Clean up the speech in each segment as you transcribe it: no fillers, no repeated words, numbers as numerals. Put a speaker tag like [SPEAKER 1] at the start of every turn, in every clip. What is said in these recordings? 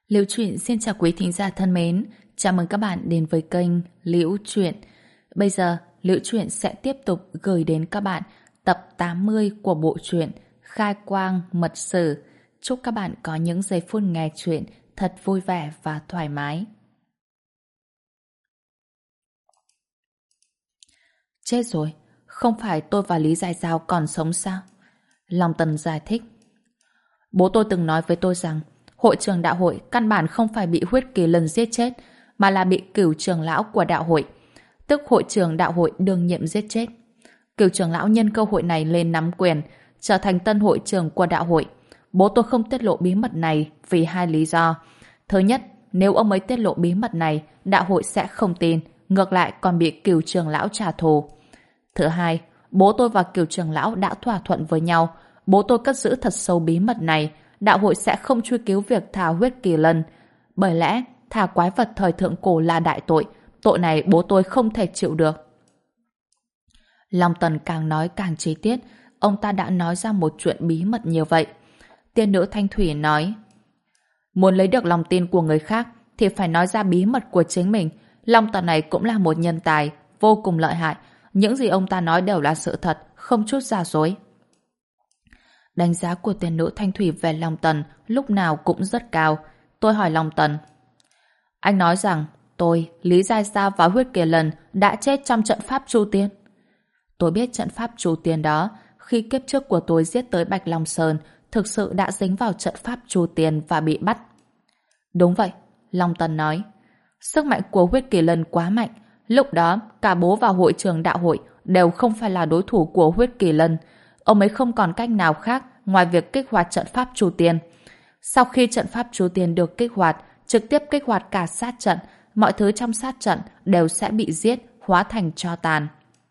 [SPEAKER 1] Liễu Chuyện xin chào quý thính giả thân mến, chào mừng các bạn đến với kênh Liễu Chuyện. Bây giờ, Liễu Chuyện sẽ tiếp tục gửi đến các bạn tập 80 của bộ truyện Khai Quang Mật Sử. Chúc các bạn có những giây phút nghe chuyện thật vui vẻ và thoải mái. Chết rồi, không phải tôi và Lý Giai Giao còn sống sao? Long Tần giải thích. Bố tôi từng nói với tôi rằng hội trưởng đạo hội căn bản không phải bị huyết kỳ lân giết chết, mà là bị cửu trưởng lão của đạo hội, tức hội trưởng đạo hội đương nhiệm giết chết. Cửu trưởng lão nhân cơ hội này lên nắm quyền, trở thành tân hội trưởng của đạo hội. Bố tôi không tiết lộ bí mật này vì hai lý do. Thứ nhất, nếu ông ấy tiết lộ bí mật này, đạo hội sẽ không tin, ngược lại còn bị cửu trưởng lão trả thù. Thứ hai, bố tôi và cửu trưởng lão đã thỏa thuận với nhau, bố tôi cất giữ thật sâu bí mật này, đạo hội sẽ không truy cứu việc thả huyết kỳ lân. Bởi lẽ, thả quái vật thời thượng cổ là đại tội, tội này bố tôi không thể chịu được. Long Tần càng nói càng chi tiết, ông ta đã nói ra một chuyện bí mật như vậy. Tiên nữ Thanh Thủy nói, muốn lấy được lòng tin của người khác thì phải nói ra bí mật của chính mình. Long Tần này cũng là một nhân tài, vô cùng lợi hại. Những gì ông ta nói đều là sự thật, không chút giả dối. Đánh giá của tiên nữ Thanh Thủy về Long Tần lúc nào cũng rất cao. Tôi hỏi Long Tần, anh nói rằng tôi, Lý Giai Sa và huyết kỳ lân đã chết trong trận pháp Chu Tiên. Tôi biết trận pháp Chu Tiên đó, khi kiếp trước của tôi giết tới Bạch Long Sơn, thực sự đã dính vào trận pháp Chu Tiên và bị bắt. Đúng vậy, Long Tần nói. Sức mạnh của huyết kỳ lân quá mạnh. Lúc đó, cả bố và hội trưởng đạo hội đều không phải là đối thủ của huyết kỳ lân. Ông ấy không còn cách nào khác ngoài việc kích hoạt trận pháp Chu Tiên. Sau khi trận pháp Chu Tiên được kích hoạt, trực tiếp kích hoạt cả sát trận, mọi thứ trong sát trận đều sẽ bị giết, hóa thành tro tàn.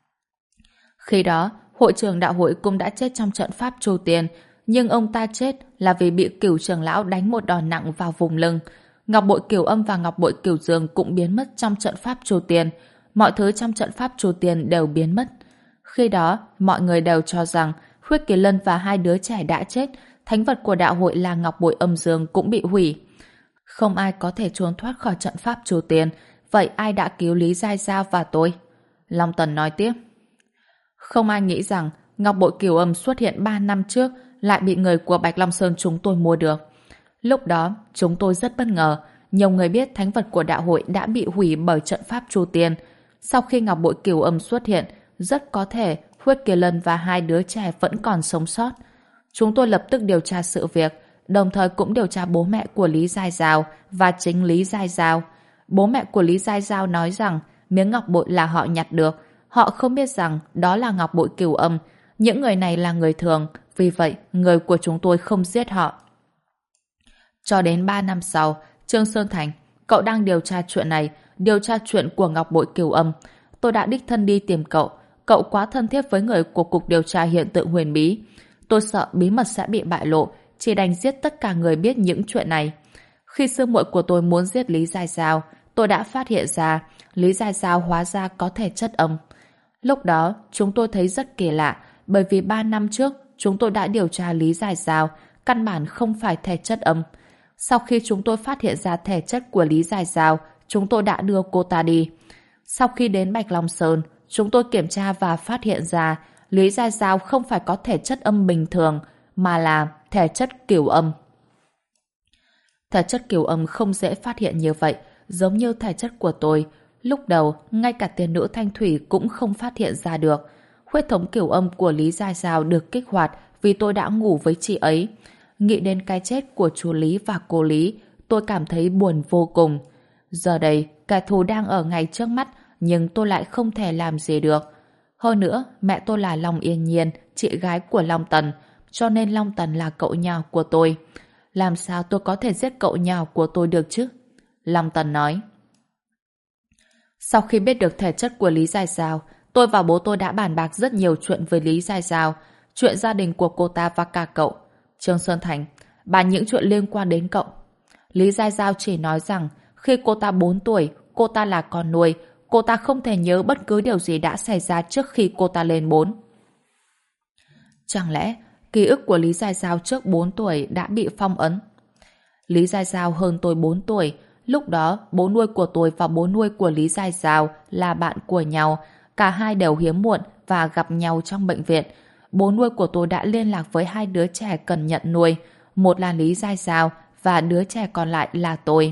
[SPEAKER 1] Khi đó, hội trưởng đạo hội cũng đã chết trong trận pháp Chu Tiên, nhưng ông ta chết là vì bị cửu trưởng lão đánh một đòn nặng vào vùng lưng. Ngọc bội cửu âm và ngọc bội cửu dương cũng biến mất trong trận pháp Chu Tiên. Mọi thứ trong trận pháp Chu Tiên đều biến mất. Khi đó, mọi người đều cho rằng huyết kỳ lân và hai đứa trẻ đã chết, thánh vật của đạo hội là ngọc bội âm dương cũng bị hủy. Không ai có thể trốn thoát khỏi trận pháp Chu Tiên, vậy ai đã cứu Lý Giai Giao và tôi? Long Tần nói tiếp. Không ai nghĩ rằng ngọc bội cửu âm xuất hiện 3 năm trước lại bị người của Bạch Long Sơn chúng tôi mua được. Lúc đó, chúng tôi rất bất ngờ. Nhiều người biết thánh vật của đạo hội đã bị hủy bởi trận pháp Chu Tiên. Sau khi ngọc bội cửu âm xuất hiện, rất có thể huyết kỳ lân và hai đứa trẻ vẫn còn sống sót. Chúng tôi lập tức điều tra sự việc, đồng thời cũng điều tra bố mẹ của Lý Giai Giao và chính Lý Giai Giao. Bố mẹ của Lý Giai Giao nói rằng miếng ngọc bội là họ nhặt được. Họ không biết rằng đó là ngọc bội cửu âm. Những người này là người thường, vì vậy người của chúng tôi không giết họ. Cho đến 3 năm sau, Trương Sơn Thành, cậu đang điều tra chuyện này, điều tra chuyện của ngọc bội cửu âm. Tôi đã đích thân đi tìm cậu. Cậu quá thân thiết với người của Cục Điều tra Hiện tượng Huyền Bí. Tôi sợ bí mật sẽ bị bại lộ, chỉ đành giết tất cả người biết những chuyện này. Khi sư muội của tôi muốn giết Lý Giai Giao, tôi đã phát hiện ra Lý Giai Giao hóa ra có thể chất âm. Lúc đó, chúng tôi thấy rất kỳ lạ, bởi vì 3 năm trước, chúng tôi đã điều tra Lý Giai Giao, căn bản không phải thể chất âm. Sau khi chúng tôi phát hiện ra thể chất của Lý Giai Giao, chúng tôi đã đưa cô ta đi. Sau khi đến Bạch Long Sơn, chúng tôi kiểm tra và phát hiện ra Lý Giai Giao không phải có thể chất âm bình thường, mà là thể chất cửu âm. Thể chất cửu âm không dễ phát hiện như vậy, giống như thể chất của tôi. Lúc đầu, ngay cả tiên nữ Thanh Thủy cũng không phát hiện ra được. Huyết thống cửu âm của Lý Giai Giao được kích hoạt vì tôi đã ngủ với chị ấy. Nghĩ đến cái chết của chú Lý và cô Lý, tôi cảm thấy buồn vô cùng. Giờ đây, kẻ thù đang ở ngay trước mắt, nhưng tôi lại không thể làm gì được. Hơn nữa, mẹ tôi là Long Yên Nhiên, chị gái của Long Tần, cho nên Long Tần là cậu nhỏ của tôi. Làm sao tôi có thể giết cậu nhỏ của tôi được chứ? Long Tần nói. Sau khi biết được thể chất của Lý Giai Giao, tôi và bố tôi đã bàn bạc rất nhiều chuyện với Lý Giai Giao, chuyện gia đình của cô ta và cả cậu. Trương Sơn Thành, bàn những chuyện liên quan đến cậu. Lý Giai Giao chỉ nói rằng khi cô ta 4 tuổi, cô ta là con nuôi, cô ta không thể nhớ bất cứ điều gì đã xảy ra trước khi cô ta lên 4. Chẳng lẽ ký ức của Lý Giai Giao trước 4 tuổi đã bị phong ấn? Lý Giai Giao hơn tôi 4 tuổi. Lúc đó, bố nuôi của tôi và bố nuôi của Lý Giai Giao là bạn của nhau. Cả hai đều hiếm muộn và gặp nhau trong bệnh viện. Bố nuôi của tôi đã liên lạc với hai đứa trẻ cần nhận nuôi. Một là Lý Giai Giao và đứa trẻ còn lại là tôi.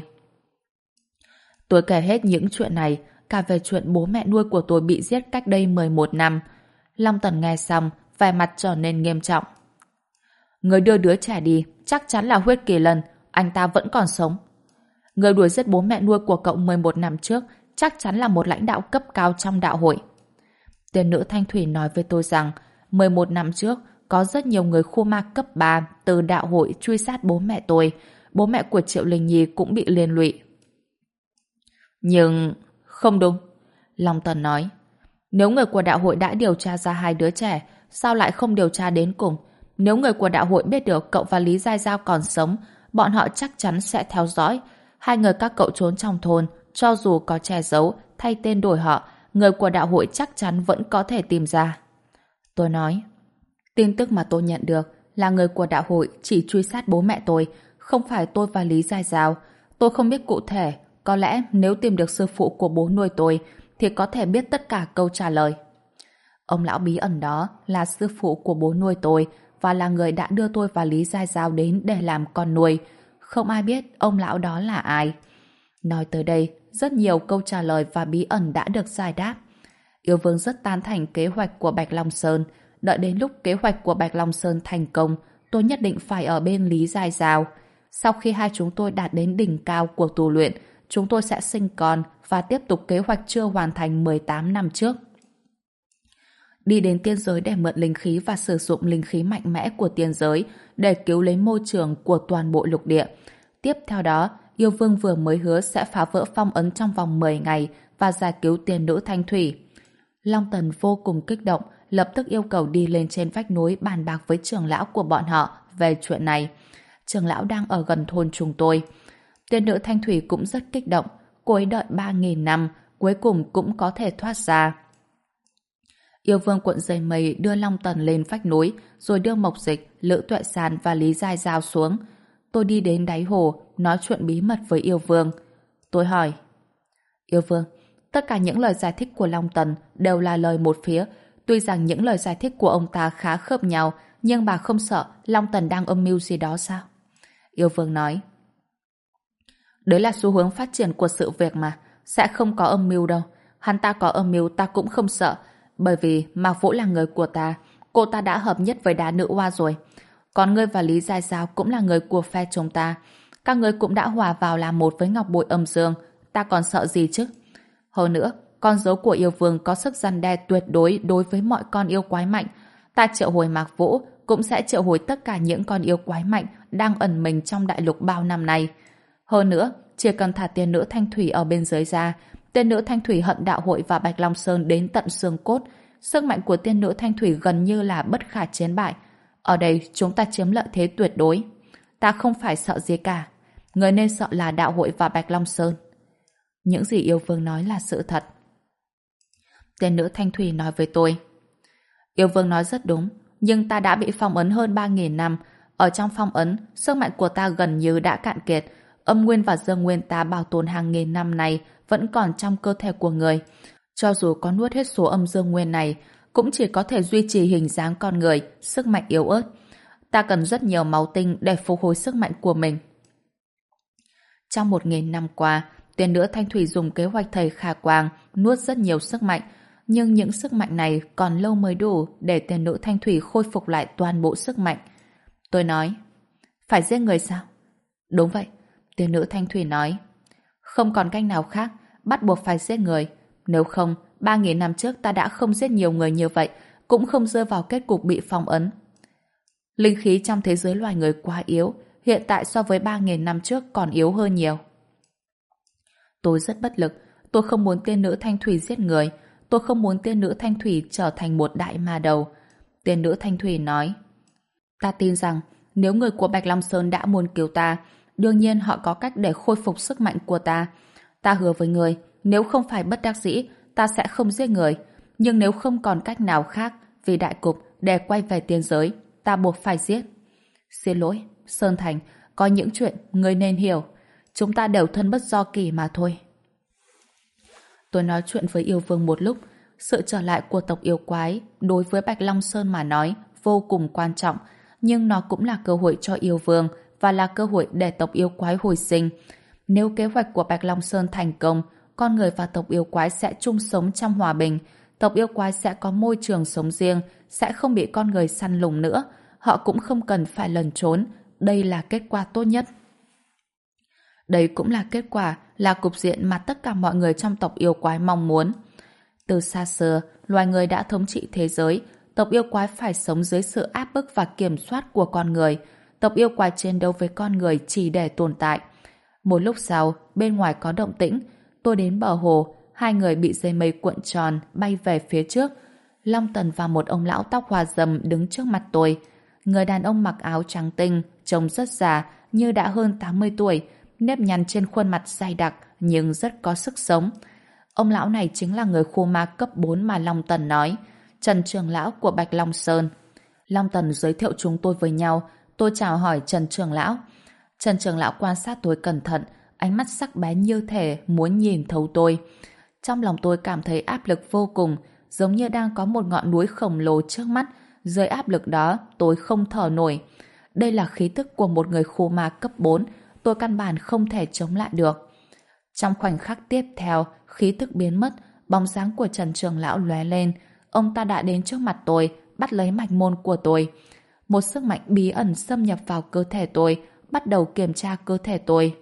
[SPEAKER 1] Tôi kể hết những chuyện này, cả về chuyện bố mẹ nuôi của tôi bị giết cách đây 11 năm. Long Tần nghe xong, vẻ mặt trở nên nghiêm trọng. Người đưa đứa trẻ đi, chắc chắn là Huyết Kỳ Lân, anh ta vẫn còn sống. Người đuổi giết bố mẹ nuôi của cậu 11 năm trước, chắc chắn là một lãnh đạo cấp cao trong đạo hội. Tiên nữ Thanh Thủy nói với tôi rằng, 11 năm trước, có rất nhiều người khu ma cấp 3 từ đạo hội truy sát bố mẹ tôi. Bố mẹ của Triệu Linh Nhi cũng bị liên lụy. Nhưng... không đúng. Long Tần nói. Nếu người của đạo hội đã điều tra ra hai đứa trẻ, sao lại không điều tra đến cùng? Nếu người của đạo hội biết được cậu và Lý Giai Giao còn sống, bọn họ chắc chắn sẽ theo dõi. Hai người các cậu trốn trong thôn, cho dù có che giấu, thay tên đổi họ, người của đạo hội chắc chắn vẫn có thể tìm ra. Tôi nói. Tin tức mà tôi nhận được là người của đạo hội chỉ truy sát bố mẹ tôi, không phải tôi và Lý Giai Giao. Tôi không biết cụ thể, có lẽ nếu tìm được sư phụ của bố nuôi tôi thì có thể biết tất cả câu trả lời. Ông lão bí ẩn đó là sư phụ của bố nuôi tôi và là người đã đưa tôi và Lý Giai Giao đến để làm con nuôi. Không ai biết ông lão đó là ai. Nói tới đây, rất nhiều câu trả lời và bí ẩn đã được giải đáp. Yêu Vương rất tán thành kế hoạch của Bạch Long Sơn. Đợi đến lúc kế hoạch của Bạch Long Sơn thành công, tôi nhất định phải ở bên Lý Giai Giao. Sau khi hai chúng tôi đạt đến đỉnh cao của tu luyện, chúng tôi sẽ sinh con và tiếp tục kế hoạch chưa hoàn thành 18 năm trước. Đi đến tiên giới để mượn linh khí và sử dụng linh khí mạnh mẽ của tiên giới để cứu lấy môi trường của toàn bộ lục địa. Tiếp theo đó, Yêu Vương vừa mới hứa sẽ phá vỡ phong ấn trong vòng 10 ngày và giải cứu tiên nữ Thanh Thủy. Long Tần vô cùng kích động, lập tức yêu cầu đi lên trên vách núi bàn bạc với trưởng lão của bọn họ về chuyện này. Trưởng lão đang ở gần thôn chúng tôi. Tiên nữ Thanh Thủy cũng rất kích động, cô ấy đợi 3.000 năm, cuối cùng cũng có thể thoát ra. Yêu Vương cuộn dây mây đưa Long Tần lên vách núi, rồi đưa Mộc Dịch, Lữ Tuệ Sàn và Lý Giai Giao xuống. Tôi đi đến đáy hồ, nói chuyện bí mật với Yêu Vương. Tôi hỏi, Yêu Vương, tất cả những lời giải thích của Long Tần đều là lời một phía. Tuy rằng những lời giải thích của ông ta khá khớp nhau, nhưng bà không sợ Long Tần đang âm mưu gì đó sao? Yêu Vương nói, đấy là xu hướng phát triển của sự việc mà, sẽ không có âm mưu đâu. Hắn ta có âm mưu ta cũng không sợ, bởi vì Mạc Vũ là người của ta, cô ta đã hợp nhất với đá nữ oa rồi. Còn ngươi và Lý Giai Giao cũng là người của phe chúng ta. Các ngươi cũng đã hòa vào làm một với Ngọc Bội Âm Dương, ta còn sợ gì chứ? Hơn nữa, con dấu của yêu vương có sức răn đe tuyệt đối đối với mọi con yêu quái mạnh. Ta triệu hồi Mạc Vũ cũng sẽ triệu hồi tất cả những con yêu quái mạnh đang ẩn mình trong đại lục bao năm nay. Hơn nữa, chỉ cần thả tiên nữ Thanh Thủy ở bên dưới ra, tiên nữ Thanh Thủy hận đạo hội và Bạch Long Sơn đến tận xương cốt. Sức mạnh của tiên nữ Thanh Thủy gần như là bất khả chiến bại. Ở đây chúng ta chiếm lợi thế tuyệt đối. Ta không phải sợ gì cả. Người nên sợ là đạo hội và Bạch Long Sơn. Những gì yêu vương nói là sự thật. Tiên nữ Thanh Thủy nói với tôi, yêu vương nói rất đúng, nhưng ta đã bị phong ấn hơn 3.000 năm. Ở trong phong ấn, sức mạnh của ta gần như đã cạn kiệt. Âm nguyên và dương nguyên ta bảo tồn hàng nghìn năm này vẫn còn trong cơ thể của người. Cho dù có nuốt hết số âm dương nguyên này, cũng chỉ có thể duy trì hình dáng con người, sức mạnh yếu ớt. Ta cần rất nhiều máu tinh để phục hồi sức mạnh của mình. Trong 1.000 năm qua, tiên nữ Thanh Thủy dùng kế hoạch thầy Khả Quang nuốt rất nhiều sức mạnh, nhưng những sức mạnh này còn lâu mới đủ để tiên nữ Thanh Thủy khôi phục lại toàn bộ sức mạnh. Tôi nói, phải giết người sao? Đúng vậy, tiên nữ Thanh Thủy nói. Không còn cách nào khác, bắt buộc phải giết người. Nếu không, 3.000 năm trước ta đã không giết nhiều người như vậy, cũng không rơi vào kết cục bị phong ấn. Linh khí trong thế giới loài người quá yếu, hiện tại so với 3.000 năm trước còn yếu hơn nhiều. Tôi rất bất lực, tôi không muốn tiên nữ Thanh Thủy giết người, tôi không muốn tiên nữ Thanh Thủy trở thành một đại ma đầu. Tiên nữ Thanh Thủy nói, ta tin rằng nếu người của Bạch Long Sơn đã muốn cứu ta, đương nhiên họ có cách để khôi phục sức mạnh của ta. Ta hứa với người, nếu không phải bất đắc dĩ, ta sẽ không giết người. Nhưng nếu không còn cách nào khác, vì đại cục, để quay về tiên giới, ta buộc phải giết. Xin lỗi, Sơn Thành, có những chuyện ngươi nên hiểu. Chúng ta đều thân bất do kỳ mà thôi. Tôi nói chuyện với yêu vương một lúc. Sự trở lại của tộc yêu quái đối với Bạch Long Sơn mà nói vô cùng quan trọng, nhưng nó cũng là cơ hội cho yêu vương và là cơ hội để tộc yêu quái hồi sinh. Nếu kế hoạch của Bạch Long Sơn thành công, con người và tộc yêu quái sẽ chung sống trong hòa bình. Tộc yêu quái sẽ có môi trường sống riêng, sẽ không bị con người săn lùng nữa. Họ cũng không cần phải lẩn trốn. Đây là kết quả tốt nhất. Đây cũng là kết quả, là cục diện mà tất cả mọi người trong tộc yêu quái mong muốn. Từ xa xưa, loài người đã thống trị thế giới. Tộc yêu quái phải sống dưới sự áp bức và kiểm soát của con người. Tộc yêu quái chiến đấu với con người chỉ để tồn tại. Một lúc sau, bên ngoài có động tĩnh. Tôi đến bờ hồ, hai người bị dây mây cuộn tròn bay về phía trước. Long Tần và một ông lão tóc hoa râm đứng trước mặt tôi. Người đàn ông mặc áo trắng tinh, trông rất già, như đã hơn 80 tuổi, nếp nhăn trên khuôn mặt dày đặc nhưng rất có sức sống. Ông lão này chính là người khu ma cấp 4 mà Long Tần nói, Trần Trưởng Lão của Bạch Long Sơn. Long Tần giới thiệu chúng tôi với nhau. Tôi chào hỏi Trần Trưởng Lão. Trần Trưởng Lão quan sát tôi cẩn thận, ánh mắt sắc bén như thể muốn nhìn thấu tôi. Trong lòng tôi cảm thấy áp lực vô cùng, giống như đang có một ngọn núi khổng lồ trước mắt. Dưới áp lực đó, tôi không thở nổi. Đây là khí tức của một người khu ma cấp 4, tôi căn bản không thể chống lại được. Trong khoảnh khắc tiếp theo, khí tức biến mất, bóng dáng của Trần Trưởng Lão lóe lên. Ông ta đã đến trước mặt tôi, bắt lấy mạch môn của tôi. Một sức mạnh bí ẩn xâm nhập vào cơ thể tôi, bắt đầu kiểm tra cơ thể tôi.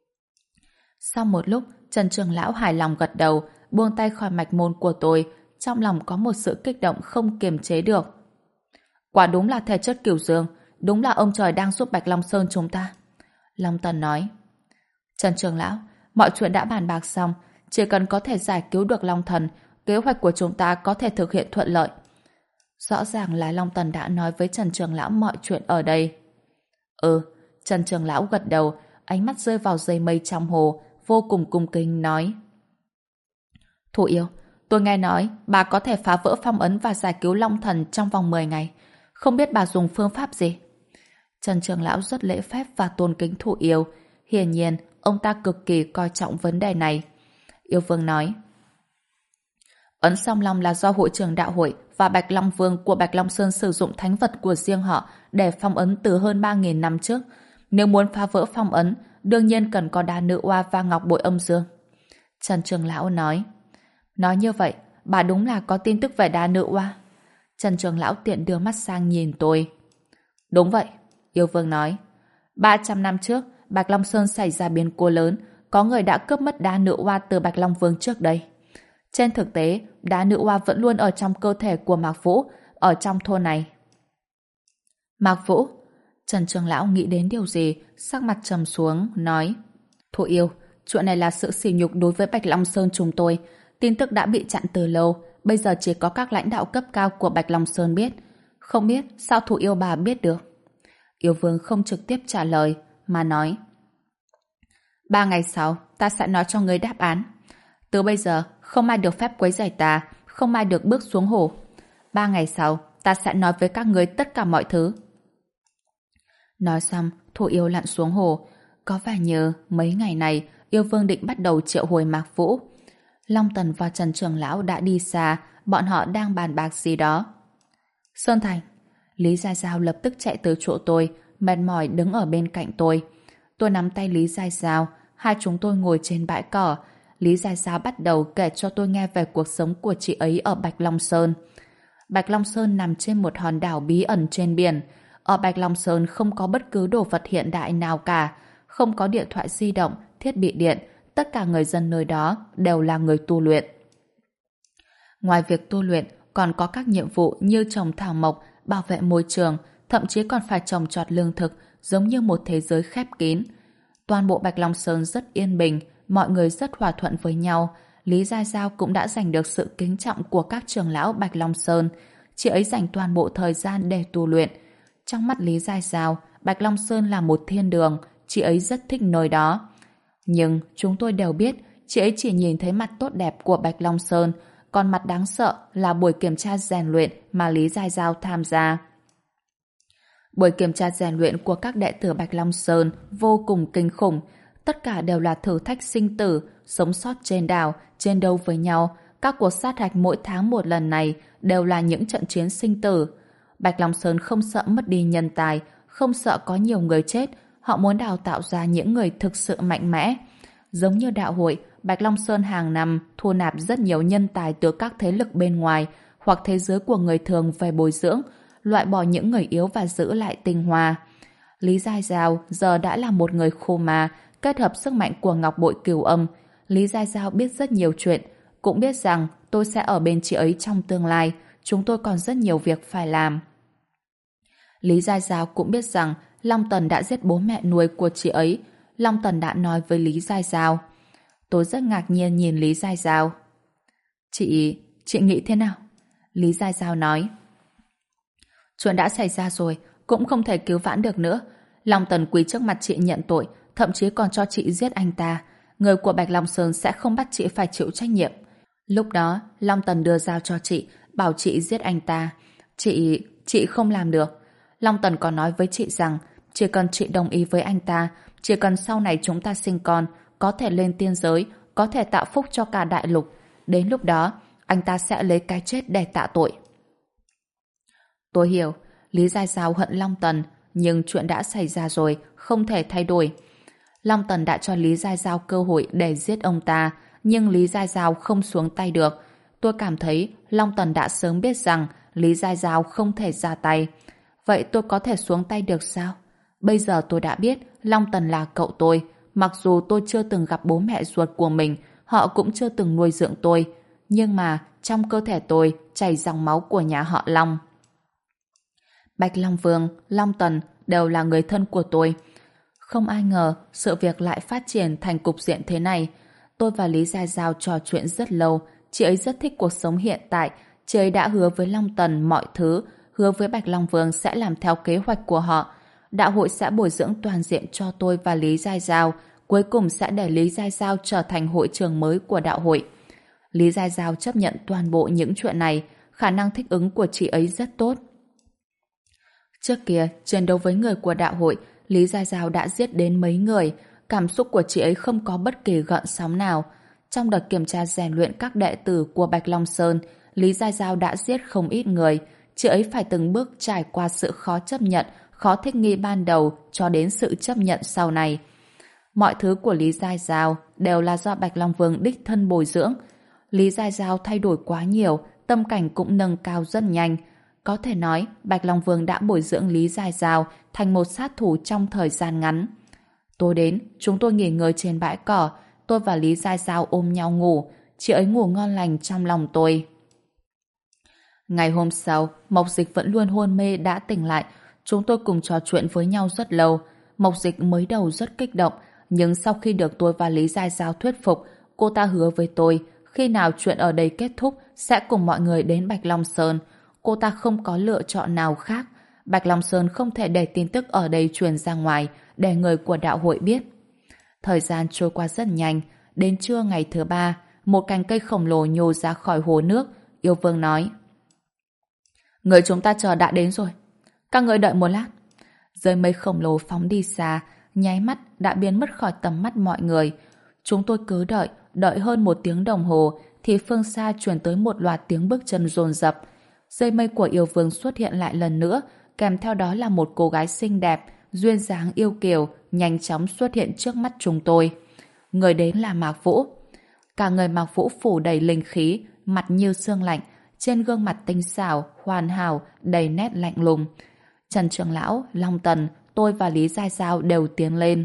[SPEAKER 1] Sau một lúc, Trần Trưởng Lão hài lòng gật đầu, buông tay khỏi mạch môn của tôi. Trong lòng có một sự kích động không kiềm chế được. Quả đúng là thể chất cửu dương, đúng là ông trời đang giúp Bạch Long Sơn chúng ta. Long Tần nói. Trần Trưởng Lão, mọi chuyện đã bàn bạc xong, chỉ cần có thể giải cứu được Long Thần, kế hoạch của chúng ta có thể thực hiện thuận lợi. Rõ ràng là Long Tần đã nói với Trần Trưởng Lão mọi chuyện ở đây. Trần Trưởng Lão gật đầu, ánh mắt rơi vào dây mây trong hồ, vô cùng cung kính nói. Thủ yêu, tôi nghe nói bà có thể phá vỡ phong ấn và giải cứu Long Thần trong vòng 10 ngày. Không biết bà dùng phương pháp gì? Trần Trưởng Lão rất lễ phép và tôn kính thủ yêu. Hiển nhiên, ông ta cực kỳ coi trọng vấn đề này. Yêu Vương nói. Ấn Song Long là do hội trưởng đạo hội và Bạch Long Vương của Bạch Long Sơn sử dụng thánh vật của riêng họ để phong ấn từ hơn 3.000 năm trước. Nếu muốn phá vỡ phong ấn, đương nhiên cần có đá nữ oa và ngọc bội âm dương. Trần Trưởng Lão nói. Nói như vậy, bà đúng là có tin tức về đá nữ oa. Trần Trưởng Lão tiện đưa mắt sang nhìn tôi. Đúng vậy, Yêu Vương nói. 300 năm trước, Bạch Long Sơn xảy ra biến cố lớn, có người đã cướp mất đá nữ oa từ Bạch Long Vương trước đây. Trên thực tế, đá nữ oa vẫn luôn ở trong cơ thể của Mạc Vũ, ở trong thôn này. Mạc Vũ? Trần Trưởng Lão nghĩ đến điều gì, sắc mặt trầm xuống, nói. Thủ yêu, chuyện này là sự sỉ nhục đối với Bạch Long Sơn chúng tôi. Tin tức đã bị chặn từ lâu, bây giờ chỉ có các lãnh đạo cấp cao của Bạch Long Sơn biết. Không biết, sao thủ yêu bà biết được? Yêu Vương không trực tiếp trả lời, mà nói. 3 ngày sau, ta sẽ nói cho ngươi đáp án. Từ bây giờ, không ai được phép quấy rầy ta, không ai được bước xuống hồ. 3 ngày sau, ta sẽ nói với các ngươi tất cả mọi thứ. Nói xong, thủ yêu lặn xuống hồ. Có vẻ như mấy ngày này, Yêu Vương định bắt đầu triệu hồi Mạc Vũ. Long Tần và Trần Trưởng Lão đã đi xa, bọn họ đang bàn bạc gì đó. Sơn Thành. Lý Gia Giao lập tức chạy tới chỗ tôi, mệt mỏi đứng ở bên cạnh tôi. Tôi nắm tay Lý Gia Giao, hai chúng tôi ngồi trên bãi cỏ. Lý Gia Giao bắt đầu kể cho tôi nghe về cuộc sống của chị ấy ở Bạch Long Sơn. Bạch Long Sơn nằm trên một hòn đảo bí ẩn trên biển. Ở Bạch Long Sơn không có bất cứ đồ vật hiện đại nào cả, không có điện thoại di động, thiết bị điện. Tất cả người dân nơi đó đều là người tu luyện. Ngoài việc tu luyện, còn có các nhiệm vụ như trồng thảo mộc, bảo vệ môi trường, thậm chí còn phải trồng trọt lương thực, giống như một thế giới khép kín. Toàn bộ Bạch Long Sơn rất yên bình, mọi người rất hòa thuận với nhau. Lý Gia Giao cũng đã giành được sự kính trọng của các trưởng lão Bạch Long Sơn. Chị ấy dành toàn bộ thời gian để tu luyện. Trong mắt Lý Gia Giao, Bạch Long Sơn là một thiên đường, chị ấy rất thích nơi đó. Nhưng chúng tôi đều biết, chị ấy chỉ nhìn thấy mặt tốt đẹp của Bạch Long Sơn, còn mặt đáng sợ là buổi kiểm tra rèn luyện mà Lý Gia Giao tham gia. Buổi kiểm tra rèn luyện của các đệ tử Bạch Long Sơn vô cùng kinh khủng. Tất cả đều là thử thách sinh tử, sống sót trên đảo, chiến đấu với nhau. Các cuộc sát hạch mỗi tháng một lần này đều là những trận chiến sinh tử. Bạch Long Sơn không sợ mất đi nhân tài, không sợ có nhiều người chết. Họ muốn đào tạo ra những người thực sự mạnh mẽ. Giống như đạo hội, Bạch Long Sơn hàng năm thu nạp rất nhiều nhân tài từ các thế lực bên ngoài hoặc thế giới của người thường về bồi dưỡng, loại bỏ những người yếu và giữ lại tinh hoa. Lý Giai Giao giờ đã là một người khô mà, kết hợp sức mạnh của Ngọc Bội Cửu Âm. Lý Giai Giao biết rất nhiều chuyện, cũng biết rằng tôi sẽ ở bên chị ấy trong tương lai, chúng tôi còn rất nhiều việc phải làm. Lý Giai Giao cũng biết rằng Long Tần đã giết bố mẹ nuôi của chị ấy. Long Tần đã nói với Lý Giai Giao. Tôi rất ngạc nhiên nhìn Lý Giai Giao. Chị nghĩ thế nào? Lý Giai Giao nói. Chuyện đã xảy ra rồi, cũng không thể cứu vãn được nữa. Long Tần quỳ trước mặt chị nhận tội, thậm chí còn cho chị giết anh ta. Người của Bạch Long Sơn sẽ không bắt chị phải chịu trách nhiệm. Lúc đó, Long Tần đưa dao cho chị, bảo chị giết anh ta. Chị không làm được. Long Tần còn nói với chị rằng chỉ cần chị đồng ý với anh ta, chỉ cần sau này chúng ta sinh con, có thể lên tiên giới, có thể tạo phúc cho cả đại lục. Đến lúc đó, anh ta sẽ lấy cái chết để tạ tội. Tôi hiểu, Lý Giai Giao hận Long Tần, nhưng chuyện đã xảy ra rồi, không thể thay đổi. Long Tần đã cho Lý Giai Giao cơ hội để giết ông ta, nhưng Lý Giai Giao không xuống tay được. Tôi cảm thấy Long Tần đã sớm biết rằng Lý Giai Giao không thể ra tay. Vậy tôi có thể xuống tay được sao? Bây giờ tôi đã biết Long Tần là cậu tôi. Mặc dù tôi chưa từng gặp bố mẹ ruột của mình, họ cũng chưa từng nuôi dưỡng tôi. Nhưng mà trong cơ thể tôi chảy dòng máu của nhà họ Long. Bạch Long Vương, Long Tần đều là người thân của tôi. Không ai ngờ sự việc lại phát triển thành cục diện thế này. Tôi và Lý Gia Giao trò chuyện rất lâu. Chị ấy rất thích cuộc sống hiện tại. Chị ấy đã hứa với Long Tần mọi thứ, hứa với Bạch Long Vương sẽ làm theo kế hoạch của họ. Đạo hội sẽ bồi dưỡng toàn diện cho tôi và Lý Gia Giao. Cuối cùng sẽ để Lý Gia Giao trở thành hội trưởng mới của đạo hội. Lý Gia Giao chấp nhận toàn bộ những chuyện này. Khả năng thích ứng của chị ấy rất tốt. Trước kia, chiến đấu với người của đạo hội, Lý Gia Giao đã giết đến mấy người. Cảm xúc của chị ấy không có bất kỳ gợn sóng nào. Trong đợt kiểm tra rèn luyện các đệ tử của Bạch Long Sơn, Lý Gia Giao đã giết không ít người. Chị ấy phải từng bước trải qua sự khó chấp nhận, khó thích nghi ban đầu cho đến sự chấp nhận sau này. Mọi thứ của Lý Gia Giao đều là do Bạch Long Vương đích thân bồi dưỡng. Lý Gia Giao thay đổi quá nhiều, tâm cảnh cũng nâng cao rất nhanh. Có thể nói, Bạch Long Vương đã bồi dưỡng Lý Gia Giao thành một sát thủ trong thời gian ngắn. Tối đến, chúng tôi nghỉ ngơi trên bãi cỏ. Tôi và Lý Gia Giao ôm nhau ngủ. Chị ấy ngủ ngon lành trong lòng tôi. Ngày hôm sau, Mộc Dịch vẫn luôn hôn mê đã tỉnh lại. Chúng tôi cùng trò chuyện với nhau rất lâu. Mộc Dịch mới đầu rất kích động, nhưng sau khi được tôi và Lý Gia Giao thuyết phục, cô ta hứa với tôi khi nào chuyện ở đây kết thúc sẽ cùng mọi người đến Bạch Long Sơn. Cô ta không có lựa chọn nào khác. Bạch Long Sơn không thể để tin tức ở đây truyền ra ngoài để người của đạo hội biết. Thời gian trôi qua rất nhanh. Đến trưa ngày thứ 3, một cành cây khổng lồ nhô ra khỏi hồ nước. Yêu Vương nói: người chúng ta chờ đã đến rồi. Các người đợi một lát. Rơi mây khổng lồ phóng đi xa, nháy mắt đã biến mất khỏi tầm mắt mọi người. Chúng tôi cứ đợi hơn 1 tiếng đồng hồ thì phương xa truyền tới một loạt tiếng bước chân dồn dập. Dây mây của Yêu Vương xuất hiện lại lần nữa, kèm theo đó là một cô gái xinh đẹp, duyên dáng yêu kiều, nhanh chóng xuất hiện trước mắt chúng tôi. Người đến là Mạc Vũ. Cả người Mạc Vũ phủ đầy linh khí, mặt như sương lạnh, trên gương mặt tinh xảo, hoàn hảo, đầy nét lạnh lùng. Trần Trưởng Lão, Long Tần, tôi và Lý Gia Giao đều tiến lên.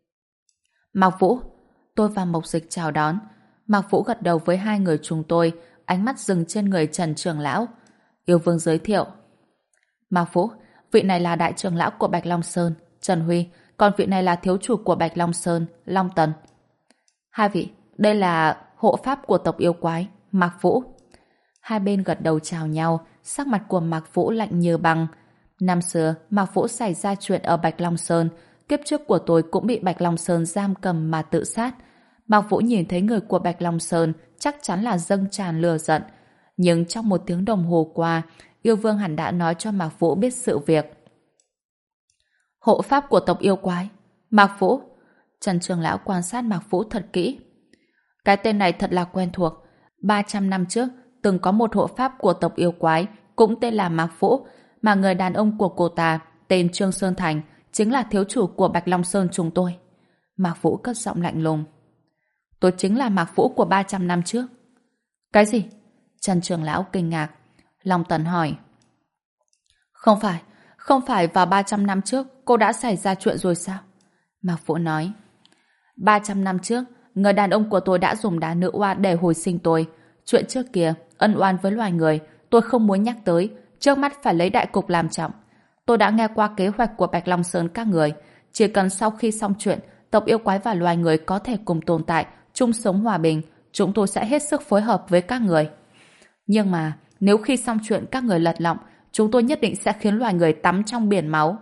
[SPEAKER 1] Mạc Vũ, tôi và Mộc Dịch chào đón. Mạc Vũ gật đầu với hai người chúng tôi, ánh mắt dừng trên người Trần Trưởng Lão. Yêu Vương giới thiệu: Mạc Vũ, vị này là đại trưởng lão của Bạch Long Sơn, Trần Huy, còn vị này là thiếu chủ của Bạch Long Sơn, Long Tần. Hai vị, đây là hộ pháp của tộc yêu quái, Mạc Vũ. Hai bên gật đầu chào nhau, sắc mặt của Mạc Vũ lạnh như băng. Năm xưa, Mạc Vũ xảy ra chuyện ở Bạch Long Sơn, kiếp trước của tôi cũng bị Bạch Long Sơn giam cầm mà tự sát. Mạc Vũ nhìn thấy người của Bạch Long Sơn chắc chắn là dâng tràn lửa giận. Nhưng trong 1 tiếng đồng hồ qua, Yêu Vương hẳn đã nói cho Mạc Vũ biết sự việc. Hộ pháp của tộc yêu quái. Mạc Vũ. Trần Trường Lão quan sát Mạc Vũ thật kỹ. Cái tên này thật là quen thuộc. 300 năm trước, từng có một hộ pháp của tộc yêu quái, cũng tên là Mạc Vũ, mà người đàn ông của cô ta, tên Trương Sơn Thành, chính là thiếu chủ của Bạch Long Sơn chúng tôi. Mạc Vũ cất giọng lạnh lùng. Tôi chính là Mạc Vũ của 300 năm trước. Cái gì? Trần Trường Lão kinh ngạc. Long Tần hỏi. Không phải vào 300 năm trước cô đã xảy ra chuyện rồi sao? Mạc Vũ nói. 300 năm trước, người đàn ông của tôi đã dùng đá nữ oa để hồi sinh tôi. Chuyện trước kia, ân oán với loài người, tôi không muốn nhắc tới, trước mắt phải lấy đại cục làm trọng. Tôi đã nghe qua kế hoạch của Bạch Long Sơn các người. Chỉ cần sau khi xong chuyện, tộc yêu quái và loài người có thể cùng tồn tại, chung sống hòa bình, chúng tôi sẽ hết sức phối hợp với các người. Nhưng mà, nếu khi xong chuyện các người lật lọng, chúng tôi nhất định sẽ khiến loài người tắm trong biển máu.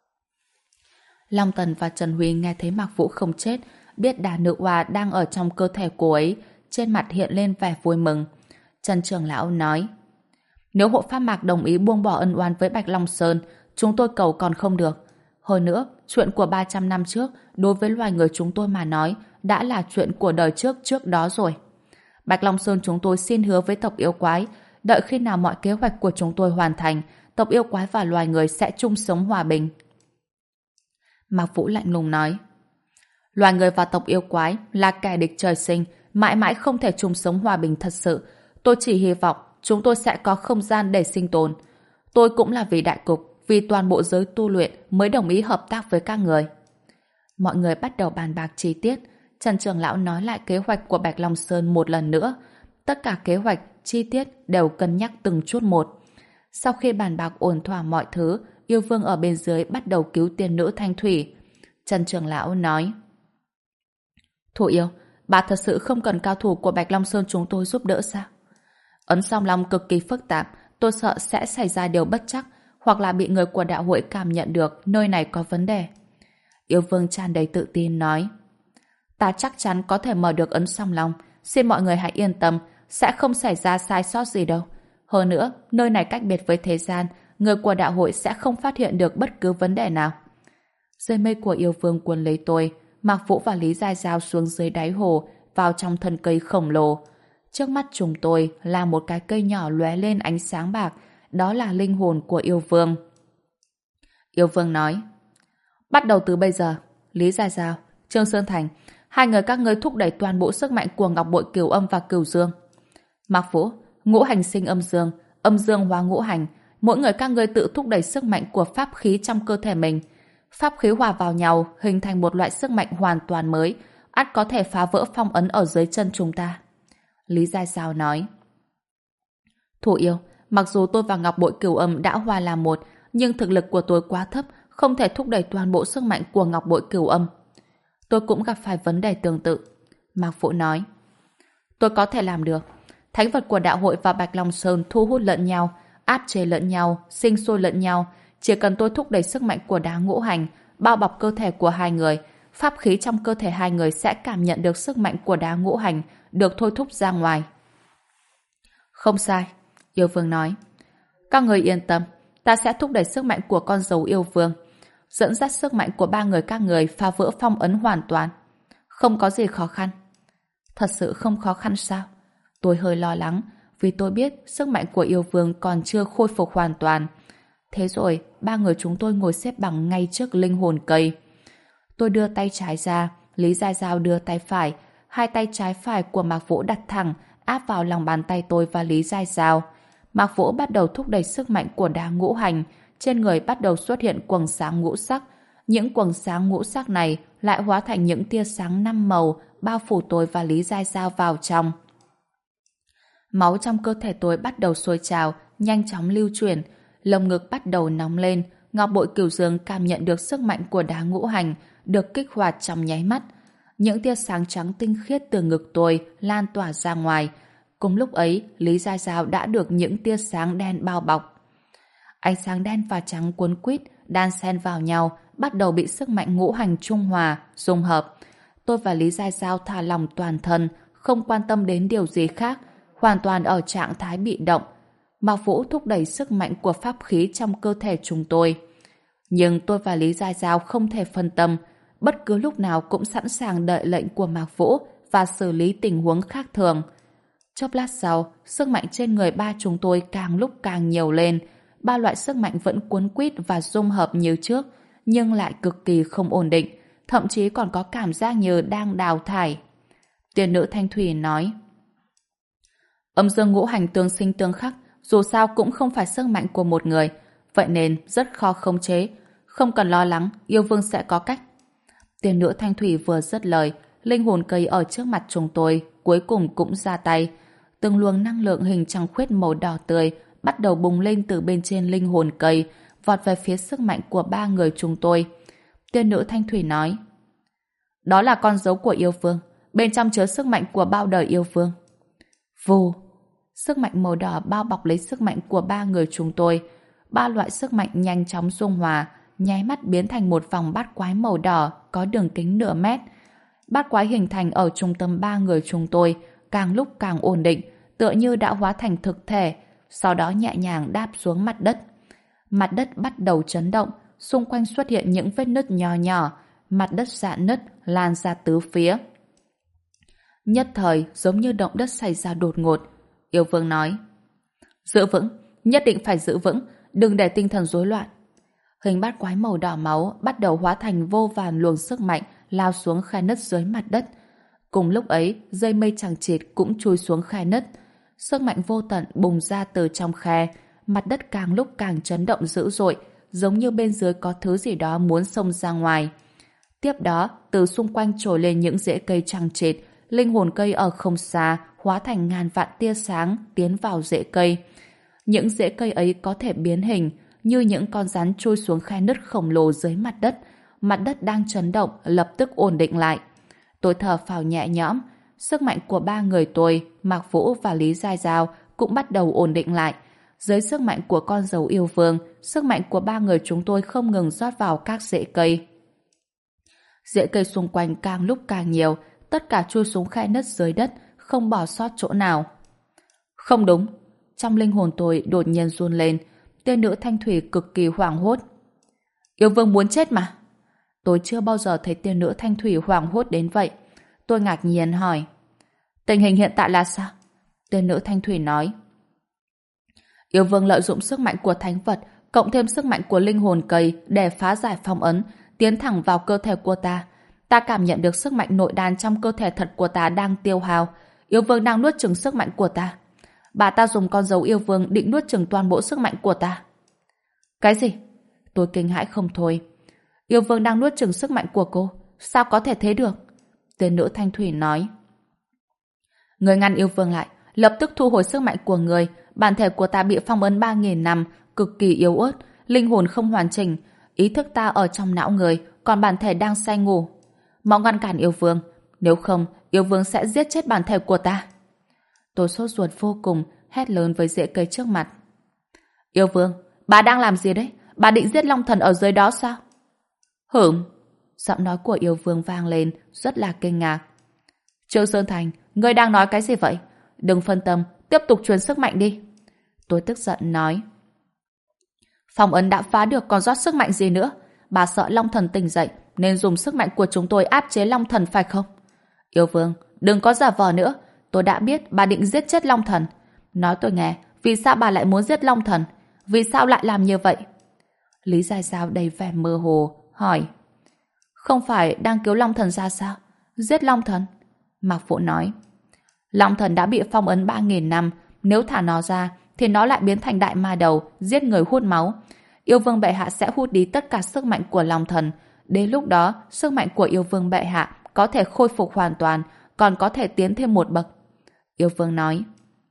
[SPEAKER 1] Long Tần và Trần Huy nghe thấy Mạc Vũ không chết, biết đà nữ oa đang ở trong cơ thể cô ấy, trên mặt hiện lên vẻ vui mừng. Trần Trường Lão nói, nếu hộ pháp Mạc đồng ý buông bỏ ân oán với Bạch Long Sơn, chúng tôi cầu còn không được. Hơn nữa, chuyện của 300 năm trước, đối với loài người chúng tôi mà nói, đã là chuyện của đời trước đó rồi. Bạch Long Sơn chúng tôi xin hứa với tộc yêu quái, đợi khi nào mọi kế hoạch của chúng tôi hoàn thành, tộc yêu quái và loài người sẽ chung sống hòa bình. Mạc Vũ lạnh lùng nói, loài người và tộc yêu quái là kẻ địch trời sinh, mãi mãi không thể chung sống hòa bình thật sự. Tôi chỉ hy vọng chúng tôi sẽ có không gian để sinh tồn. Tôi cũng là vì đại cục, vì toàn bộ giới tu luyện mới đồng ý hợp tác với các người. Mọi người bắt đầu bàn bạc chi tiết. Trần Trường Lão nói lại kế hoạch của Bạch Long Sơn một lần nữa. Tất cả kế hoạch, chi tiết đều cân nhắc từng chút một. Sau khi bàn bạc ổn thỏa mọi thứ, Yêu Vương ở bên dưới bắt đầu cứu tiên nữ Thanh Thủy. Trần Trường Lão nói, Thủ Yêu, bà thật sự không cần cao thủ của Bạch Long Sơn chúng tôi giúp đỡ sao? Ấn Song Long cực kỳ phức tạp, tôi sợ sẽ xảy ra điều bất trắc, hoặc là bị người của đạo hội cảm nhận được nơi này có vấn đề. Yêu Vương tràn đầy tự tin nói, ta chắc chắn có thể mở được Ấn Song Long, xin mọi người hãy yên tâm, sẽ không xảy ra sai sót gì đâu. Hơn nữa, nơi này cách biệt với thế gian, người của đạo hội sẽ không phát hiện được bất cứ vấn đề nào. Dây mây của Yêu Vương cuốn lấy tôi, Mạc Vũ và Lý Giai Giao xuống dưới đáy hồ, vào trong thân cây khổng lồ. Trước mắt chúng tôi là một cái cây nhỏ lóe lên ánh sáng bạc, đó là linh hồn của Yêu Vương. Yêu Vương nói, bắt đầu từ bây giờ, Lý Giai Giao, Trương Sơn Thành, hai người các ngươi thúc đẩy toàn bộ sức mạnh của Ngọc Bội Cửu Âm và Cửu Dương. Mạc Vũ, ngũ hành sinh âm dương hóa ngũ hành, mỗi người các ngươi tự thúc đẩy sức mạnh của pháp khí trong cơ thể mình. Pháp khí hòa vào nhau hình thành một loại sức mạnh hoàn toàn mới, ắt có thể phá vỡ phong ấn ở dưới chân chúng ta. Lý Giai Giao nói, Thủ Yêu, mặc dù tôi và Ngọc Bội Cửu Âm đã hòa làm một, nhưng thực lực của tôi quá thấp, không thể thúc đẩy toàn bộ sức mạnh của Ngọc Bội Cửu Âm. Tôi cũng gặp phải vấn đề tương tự. Mạc Vũ nói, tôi có thể làm được. Thánh vật của đạo hội và Bạch Long Sơn thu hút lẫn nhau, áp chế lẫn nhau, sinh sôi lẫn nhau. Chỉ cần tôi thúc đẩy sức mạnh của đá ngũ hành, bao bọc cơ thể của hai người, pháp khí trong cơ thể hai người sẽ cảm nhận được sức mạnh của đá ngũ hành, được thôi thúc ra ngoài. Không sai, Yêu Vương nói. Các người yên tâm, ta sẽ thúc đẩy sức mạnh của con dấu Yêu Vương, dẫn dắt sức mạnh của ba người các người phá vỡ phong ấn hoàn toàn. Không có gì khó khăn. Thật sự không khó khăn sao? Tôi hơi lo lắng, vì tôi biết sức mạnh của Yêu Vương còn chưa khôi phục hoàn toàn. Thế rồi, ba người chúng tôi ngồi xếp bằng ngay trước linh hồn cây. Tôi đưa tay trái ra, Lý Giai Giao đưa tay phải, hai tay trái phải của Mạc Vũ đặt thẳng, áp vào lòng bàn tay tôi và Lý Giai Giao. Mạc Vũ bắt đầu thúc đẩy sức mạnh của đá ngũ hành, trên người bắt đầu xuất hiện quầng sáng ngũ sắc. Những quầng sáng ngũ sắc này lại hóa thành những tia sáng năm màu, bao phủ tôi và Lý Giai Giao vào trong. Máu trong cơ thể tôi bắt đầu sôi trào, nhanh chóng lưu chuyển, lồng ngực bắt đầu nóng lên. Ngọc Bội Cửu Dương cảm nhận được sức mạnh của đá ngũ hành, được kích hoạt trong nháy mắt. Những tia sáng trắng tinh khiết từ ngực tôi lan tỏa ra ngoài. Cùng lúc ấy, Lý Gia Giao đã được những tia sáng đen bao bọc. Ánh sáng đen và trắng cuốn quýt, đan xen vào nhau, bắt đầu bị sức mạnh ngũ hành trung hòa, dung hợp. Tôi và Lý Gia Giao thả lỏng toàn thân, không quan tâm đến điều gì khác, hoàn toàn ở trạng thái bị động. Mạc Vũ thúc đẩy sức mạnh của pháp khí trong cơ thể chúng tôi. Nhưng tôi và Lý Gia Giao không thể phân tâm, bất cứ lúc nào cũng sẵn sàng đợi lệnh của Mạc Vũ và xử lý tình huống khác thường. Chốc lát sau, sức mạnh trên người ba chúng tôi càng lúc càng nhiều lên. Ba loại sức mạnh vẫn cuốn quýt và dung hợp như trước, nhưng lại cực kỳ không ổn định, thậm chí còn có cảm giác như đang đào thải. Tiên nữ Thanh Thủy nói: Âm dương ngũ hành tương sinh tương khắc, dù sao cũng không phải sức mạnh của một người, vậy nên rất khó khống chế. Không cần lo lắng, yêu vương sẽ có cách. Tiên nữ Thanh Thủy vừa dứt lời, linh hồn cây ở trước mặt chúng tôi cuối cùng cũng ra tay. Từng luồng năng lượng hình trăng khuyết màu đỏ tươi bắt đầu bùng lên từ bên trên linh hồn cây, vọt về phía sức mạnh của ba người chúng tôi. Tiên nữ Thanh Thủy nói: Đó là con dấu của yêu vương, bên trong chứa sức mạnh của bao đời yêu vương. Vù! Sức mạnh màu đỏ bao bọc lấy sức mạnh của ba người chúng tôi. Ba loại sức mạnh nhanh chóng dung hòa, nháy mắt biến thành một vòng bát quái màu đỏ có đường kính nửa mét. Bát quái hình thành ở trung tâm ba người chúng tôi, càng lúc càng ổn định, tựa như đã hóa thành thực thể, sau đó nhẹ nhàng đáp xuống mặt đất. Mặt đất bắt đầu chấn động, xung quanh xuất hiện những vết nứt nhỏ nhỏ, mặt đất rạn nứt lan ra tứ phía. Nhất thời giống như động đất xảy ra đột ngột. Yêu vương nói: Giữ vững, nhất định phải giữ vững, đừng để tinh thần rối loạn. Hình bát quái màu đỏ máu bắt đầu hóa thành vô vàn luồng sức mạnh lao xuống khe nứt dưới mặt đất. Cùng lúc ấy, dây mây chằng chịt cũng chui xuống khe nứt. Sức mạnh vô tận bùng ra từ trong khe, mặt đất càng lúc càng chấn động dữ dội, giống như bên dưới có thứ gì đó muốn xông ra ngoài. Tiếp đó, từ xung quanh trồi lên những rễ cây chằng chịt, linh hồn cây ở không xa hóa thành ngàn vạn tia sáng tiến vào rễ cây. Những rễ cây ấy có thể biến hình như những con rắn chui xuống khe nứt khổng lồ dưới mặt đất đang chấn động lập tức ổn định lại. Tôi thở phào nhẹ nhõm, sức mạnh của ba người tôi, Mạc Vũ và Lý Giai Giao cũng bắt đầu ổn định lại. Dưới sức mạnh của con dấu yêu vương, sức mạnh của ba người chúng tôi không ngừng rót vào các rễ cây. Rễ cây xung quanh càng lúc càng nhiều, tất cả chui xuống khe nứt dưới đất, không bỏ sót chỗ nào. Không đúng, trong linh hồn tôi đột nhiên run lên, tiên nữ Thanh Thủy cực kỳ hoảng hốt. Yêu vương muốn chết mà. Tôi chưa bao giờ thấy tiên nữ Thanh Thủy hoảng hốt đến vậy. Tôi ngạc nhiên hỏi: Tình hình hiện tại là sao? Tiên nữ Thanh Thủy nói: Yêu vương lợi dụng sức mạnh của thánh vật cộng thêm sức mạnh của linh hồn cây để phá giải phong ấn, tiến thẳng vào cơ thể của ta. Ta cảm nhận được sức mạnh nội đan trong cơ thể thật của ta đang tiêu hao. Yêu vương đang nuốt chửng sức mạnh của ta. Bà ta dùng con dấu yêu vương định nuốt chửng toàn bộ sức mạnh của ta. Cái gì? Tôi kinh hãi không thôi. Yêu vương đang nuốt chửng sức mạnh của cô. Sao có thể thế được? Tiên nữ Thanh Thủy nói: Người ngăn yêu vương lại, lập tức thu hồi sức mạnh của người. Bản thể của ta bị phong ấn 3.000 năm, cực kỳ yếu ớt, linh hồn không hoàn chỉnh, ý thức ta ở trong não người, còn bản thể đang say ngủ. Mau ngăn cản yêu vương, nếu không yêu vương sẽ giết chết bản thể của ta. Tôi sốt ruột vô cùng, hét lớn với rễ cây trước mặt: Yêu vương, bà đang làm gì đấy? Bà định giết Long Thần ở dưới đó sao? Hửm! Giọng nói của yêu vương vang lên, rất là kinh ngạc. Trương Sơn Thành, ngươi đang nói cái gì vậy? Đừng phân tâm, tiếp tục truyền sức mạnh đi. Tôi tức giận nói: Phong ấn đã phá được, còn rót sức mạnh gì nữa? Bà sợ Long Thần tỉnh dậy nên dùng sức mạnh của chúng tôi áp chế Long Thần phải không? Yêu vương, đừng có giả vờ nữa. Tôi đã biết bà định giết chết Long Thần. Nói tôi nghe, vì sao bà lại muốn giết Long Thần? Vì sao lại làm như vậy? Lý Giai Giao đầy vẻ mơ hồ hỏi: Không phải đang cứu Long Thần ra sao? Giết Long Thần? Mạc Vũ nói: Long Thần đã bị phong ấn 3.000 năm, nếu thả nó ra thì nó lại biến thành đại ma đầu, giết người hút máu. Yêu vương bệ hạ sẽ hút đi tất cả sức mạnh của Long Thần. Đến lúc đó, sức mạnh của yêu vương bệ hạ có thể khôi phục hoàn toàn, còn có thể tiến thêm một bậc. Yêu vương nói: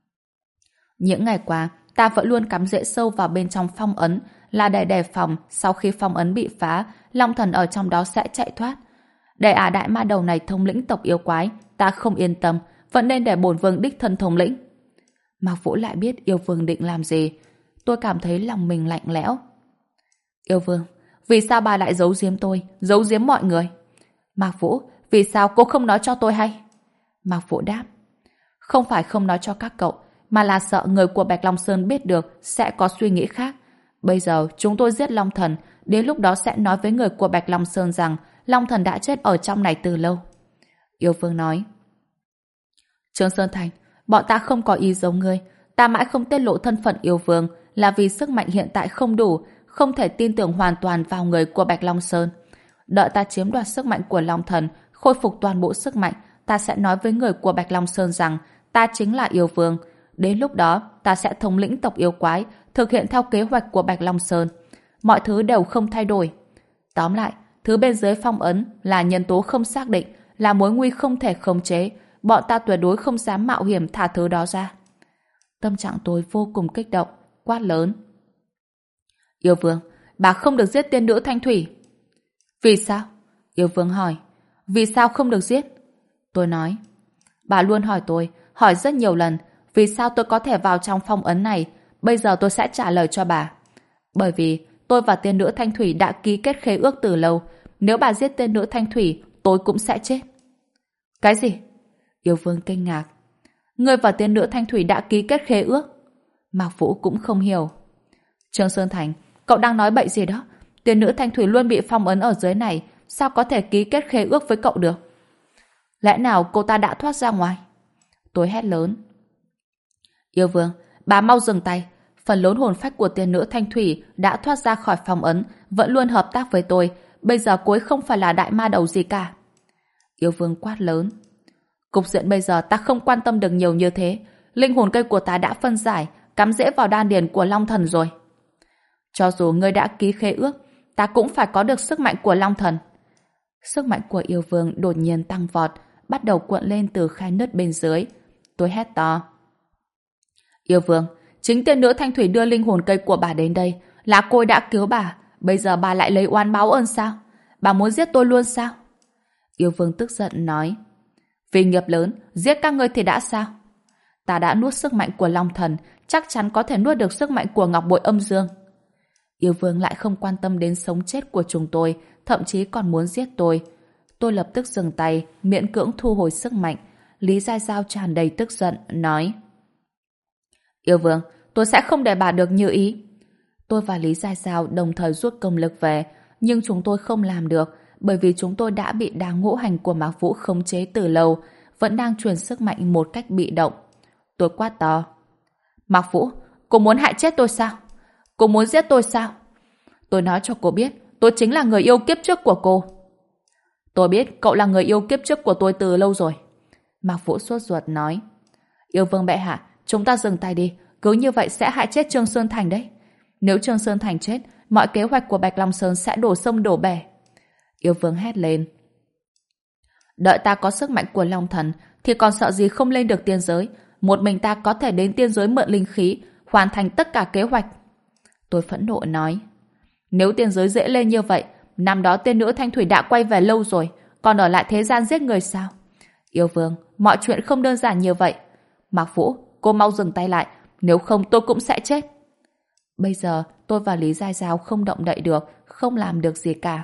[SPEAKER 1] Những ngày qua, ta vẫn luôn cắm rễ sâu vào bên trong phong ấn, là để đề phòng sau khi phong ấn bị phá, Long Thần ở trong đó sẽ chạy thoát. Để đại ma đầu này thống lĩnh tộc yêu quái, ta không yên tâm, vẫn nên để bổn vương đích thân thống lĩnh. Mạc Vũ lại biết yêu vương định làm gì. Tôi cảm thấy lòng mình lạnh lẽo. Yêu vương, vì sao bà lại giấu giếm tôi, giấu giếm mọi người? Mạc Vũ, vì sao cô không nói cho tôi hay? Mạc Vũ đáp: Không phải không nói cho các cậu, mà là sợ người của Bạch Long Sơn biết được sẽ có suy nghĩ khác. Bây giờ chúng tôi giết Long Thần, đến lúc đó sẽ nói với người của Bạch Long Sơn rằng Long Thần đã chết ở trong này từ lâu. Yêu Vương nói. Trương Sơn Thành, bọn ta không có ý giống ngươi. Ta mãi không tiết lộ thân phận Yêu Vương là vì sức mạnh hiện tại không đủ, không thể tin tưởng hoàn toàn vào người của Bạch Long Sơn. Đợi ta chiếm đoạt sức mạnh của Long Thần, khôi phục toàn bộ sức mạnh, ta sẽ nói với người của Bạch Long Sơn rằng ta chính là Yêu Vương. Đến lúc đó, ta sẽ thống lĩnh tộc yêu quái, thực hiện theo kế hoạch của Bạch Long Sơn. Mọi thứ đều không thay đổi. Tóm lại, thứ bên dưới phong ấn là nhân tố không xác định, là mối nguy không thể khống chế. Bọn ta tuyệt đối không dám mạo hiểm thả thứ đó ra. Tâm trạng tôi vô cùng kích động, quát lớn. Yêu Vương, bà không được giết tiên nữ Thanh Thủy. Vì sao? Yêu Vương hỏi. Vì sao không được giết? Tôi nói. Bà luôn hỏi tôi, hỏi rất nhiều lần, vì sao tôi có thể vào trong phong ấn này. Bây giờ tôi sẽ trả lời cho bà. Bởi vì tôi và tiên nữ Thanh Thủy đã ký kết khế ước từ lâu. Nếu bà giết tiên nữ Thanh Thủy, tôi cũng sẽ chết. Cái gì? Yêu Vương kinh ngạc. Ngươi và tiên nữ Thanh Thủy đã ký kết khế ước? Mạc Vũ cũng không hiểu. Trương Sơn Thành, cậu đang nói bậy gì đó? Tiên nữ Thanh Thủy luôn bị phong ấn ở dưới này, sao có thể ký kết khế ước với cậu được? Lẽ nào cô ta đã thoát ra ngoài? Tôi hét lớn. Yêu Vương, bà mau dừng tay. Phần lớn hồn phách của tiên nữ Thanh Thủy đã thoát ra khỏi phong ấn, vẫn luôn hợp tác với tôi. Bây giờ cô ấy không phải là đại ma đầu gì cả. Yêu Vương quát lớn. Cục diện bây giờ ta không quan tâm được nhiều như thế. Linh hồn cây của ta đã phân giải, cắm rễ vào đan điền của Long Thần rồi. Cho dù ngươi đã ký khế ước, ta cũng phải có được sức mạnh của Long Thần. Sức mạnh của Yêu Vương đột nhiên tăng vọt, bắt đầu cuộn lên từ khe nứt bên dưới. Tôi hét to. Yêu Vương, chính tiên nữ Thanh Thủy đưa linh hồn cây của bà đến đây, là cô ấy đã cứu bà. Bây giờ bà lại lấy oán báo ơn sao? Bà muốn giết tôi luôn sao? Yêu Vương tức giận nói. Vì nghiệp lớn, giết các ngươi thì đã sao? Ta đã nuốt sức mạnh của Long Thần, chắc chắn có thể nuốt được sức mạnh của Ngọc Bội Âm Dương. Yêu Vương lại không quan tâm đến sống chết của chúng tôi, thậm chí còn muốn giết tôi. Tôi lập tức dừng tay, miễn cưỡng thu hồi sức mạnh. Lý Giai Giao tràn đầy tức giận, nói. Yêu Vương, tôi sẽ không để bà được như ý. Tôi và Lý Giai Giao đồng thời rút công lực về, nhưng chúng tôi không làm được, bởi vì chúng tôi đã bị đá ngũ hành của Mạc Vũ khống chế từ lâu, vẫn đang truyền sức mạnh một cách bị động. Tôi quát to. Mạc Vũ, cô muốn hại chết tôi sao? Cô muốn giết tôi sao? Tôi nói cho cô biết, tôi chính là người yêu kiếp trước của cô. Tôi biết cậu là người yêu kiếp trước của tôi từ lâu rồi. Mạc Vũ sốt ruột nói. Yêu Vương bệ hạ, chúng ta dừng tay đi, cứ như vậy sẽ hại chết Trương Sơn Thành đấy. Nếu Trương Sơn Thành chết, mọi kế hoạch của Bạch Long Sơn sẽ đổ sông đổ bể. Yêu Vương hét lên. Đợi ta có sức mạnh của Long Thần thì còn sợ gì không lên được tiên giới. Một mình ta có thể đến tiên giới mượn linh khí, hoàn thành tất cả kế hoạch. Tôi phẫn nộ nói. Nếu tiên giới dễ lên như vậy, năm đó tiên nữ Thanh Thủy đã quay về lâu rồi, còn ở lại thế gian giết người sao? Yêu Vương, mọi chuyện không đơn giản như vậy. Mạc Vũ, cô mau dừng tay lại, nếu không tôi cũng sẽ chết. Bây giờ tôi và Lý Giai Giao không động đậy được, không làm được gì cả.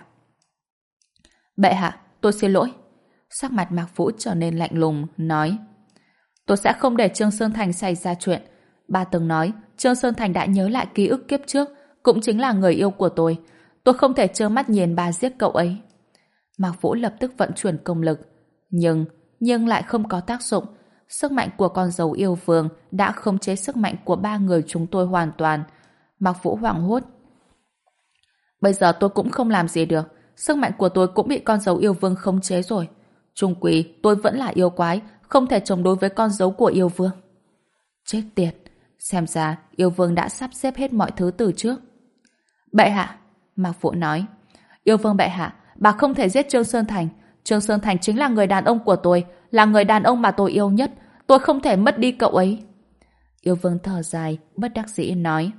[SPEAKER 1] Bệ hạ, tôi xin lỗi. Sắc mặt Mạc Vũ trở nên lạnh lùng, nói. Tôi sẽ không để Trương Sơn Thành xảy ra chuyện. Bà từng nói Trương Sơn Thành đã nhớ lại ký ức kiếp trước, cũng chính là người yêu của tôi. Tôi không thể trơ mắt nhìn bà giết cậu ấy. Mạc Vũ lập tức vận chuyển công lực. Nhưng lại không có tác dụng. Sức mạnh của con dấu yêu vương đã khống chế sức mạnh của ba người chúng tôi hoàn toàn. Mạc Vũ hoảng hốt. Bây giờ tôi cũng không làm gì được. Sức mạnh của tôi cũng bị con dấu yêu vương khống chế rồi. Chung quy, tôi vẫn là yêu quái, không thể chống đối với con dấu của yêu vương. Chết tiệt. Xem ra yêu vương đã sắp xếp hết mọi thứ từ trước. Bệ hạ, Mạc Vũ nói. Yêu vương bệ hạ, bà không thể giết Trương Sơn Thành. Trương Sơn Thành chính là người đàn ông của tôi, là người đàn ông mà tôi yêu nhất. Tôi không thể mất đi cậu ấy. Yêu vương thở dài, bất đắc dĩ nói.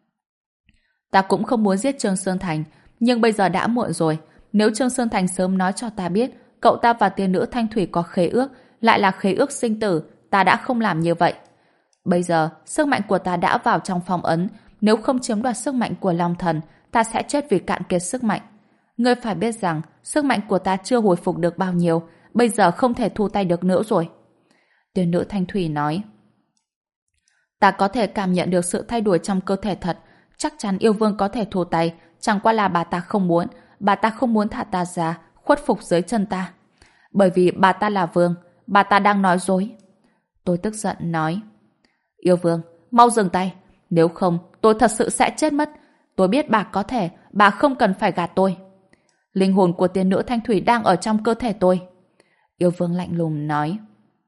[SPEAKER 1] Ta cũng không muốn giết Trương Sơn Thành, nhưng bây giờ đã muộn rồi. Nếu Trương Sơn Thành sớm nói cho ta biết cậu ta và tiên nữ Thanh Thủy có khế ước, lại là khế ước sinh tử, ta đã không làm như vậy. Bây giờ, sức mạnh của ta đã vào trong phong ấn, nếu không chiếm đoạt sức mạnh của Long Thần, ta sẽ chết vì cạn kiệt sức mạnh. Ngươi phải biết rằng, sức mạnh của ta chưa hồi phục được bao nhiêu, bây giờ không thể thu tay được nữa rồi. Tiên nữ Thanh Thủy nói. Ta có thể cảm nhận được sự thay đổi trong cơ thể thật, chắc chắn yêu vương có thể thu tay, Chẳng qua là bà ta không muốn thả ta ra, khuất phục dưới chân ta. Bởi vì bà ta là Vương, bà ta đang nói dối. Tôi tức giận nói, Yêu Vương, mau dừng tay, nếu không tôi thật sự sẽ chết mất. Tôi biết bà có thể, bà không cần phải gạt tôi. Linh hồn của tiên nữ Thanh Thủy đang ở trong cơ thể tôi. Yêu Vương lạnh lùng nói.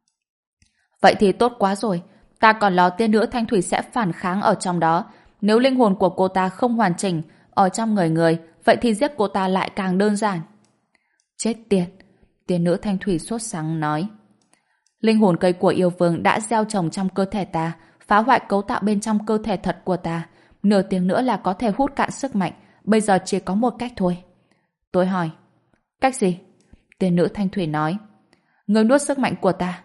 [SPEAKER 1] Vậy thì tốt quá rồi, ta còn lo tiên nữ Thanh Thủy sẽ phản kháng ở trong đó. Nếu linh hồn của cô ta không hoàn chỉnh ở trong người, vậy thì giết cô ta lại càng đơn giản. Chết tiệt, tiên nữ Thanh Thủy sốt sắng nói. Linh hồn cây của Yêu Vương đã gieo trồng trong cơ thể ta, phá hoại cấu tạo bên trong cơ thể thật của ta. Nửa tiếng nữa là có thể hút cạn sức mạnh, bây giờ chỉ có một cách thôi. Tôi hỏi, cách gì? Tiên nữ Thanh Thủy nói, ngươi nuốt sức mạnh của ta.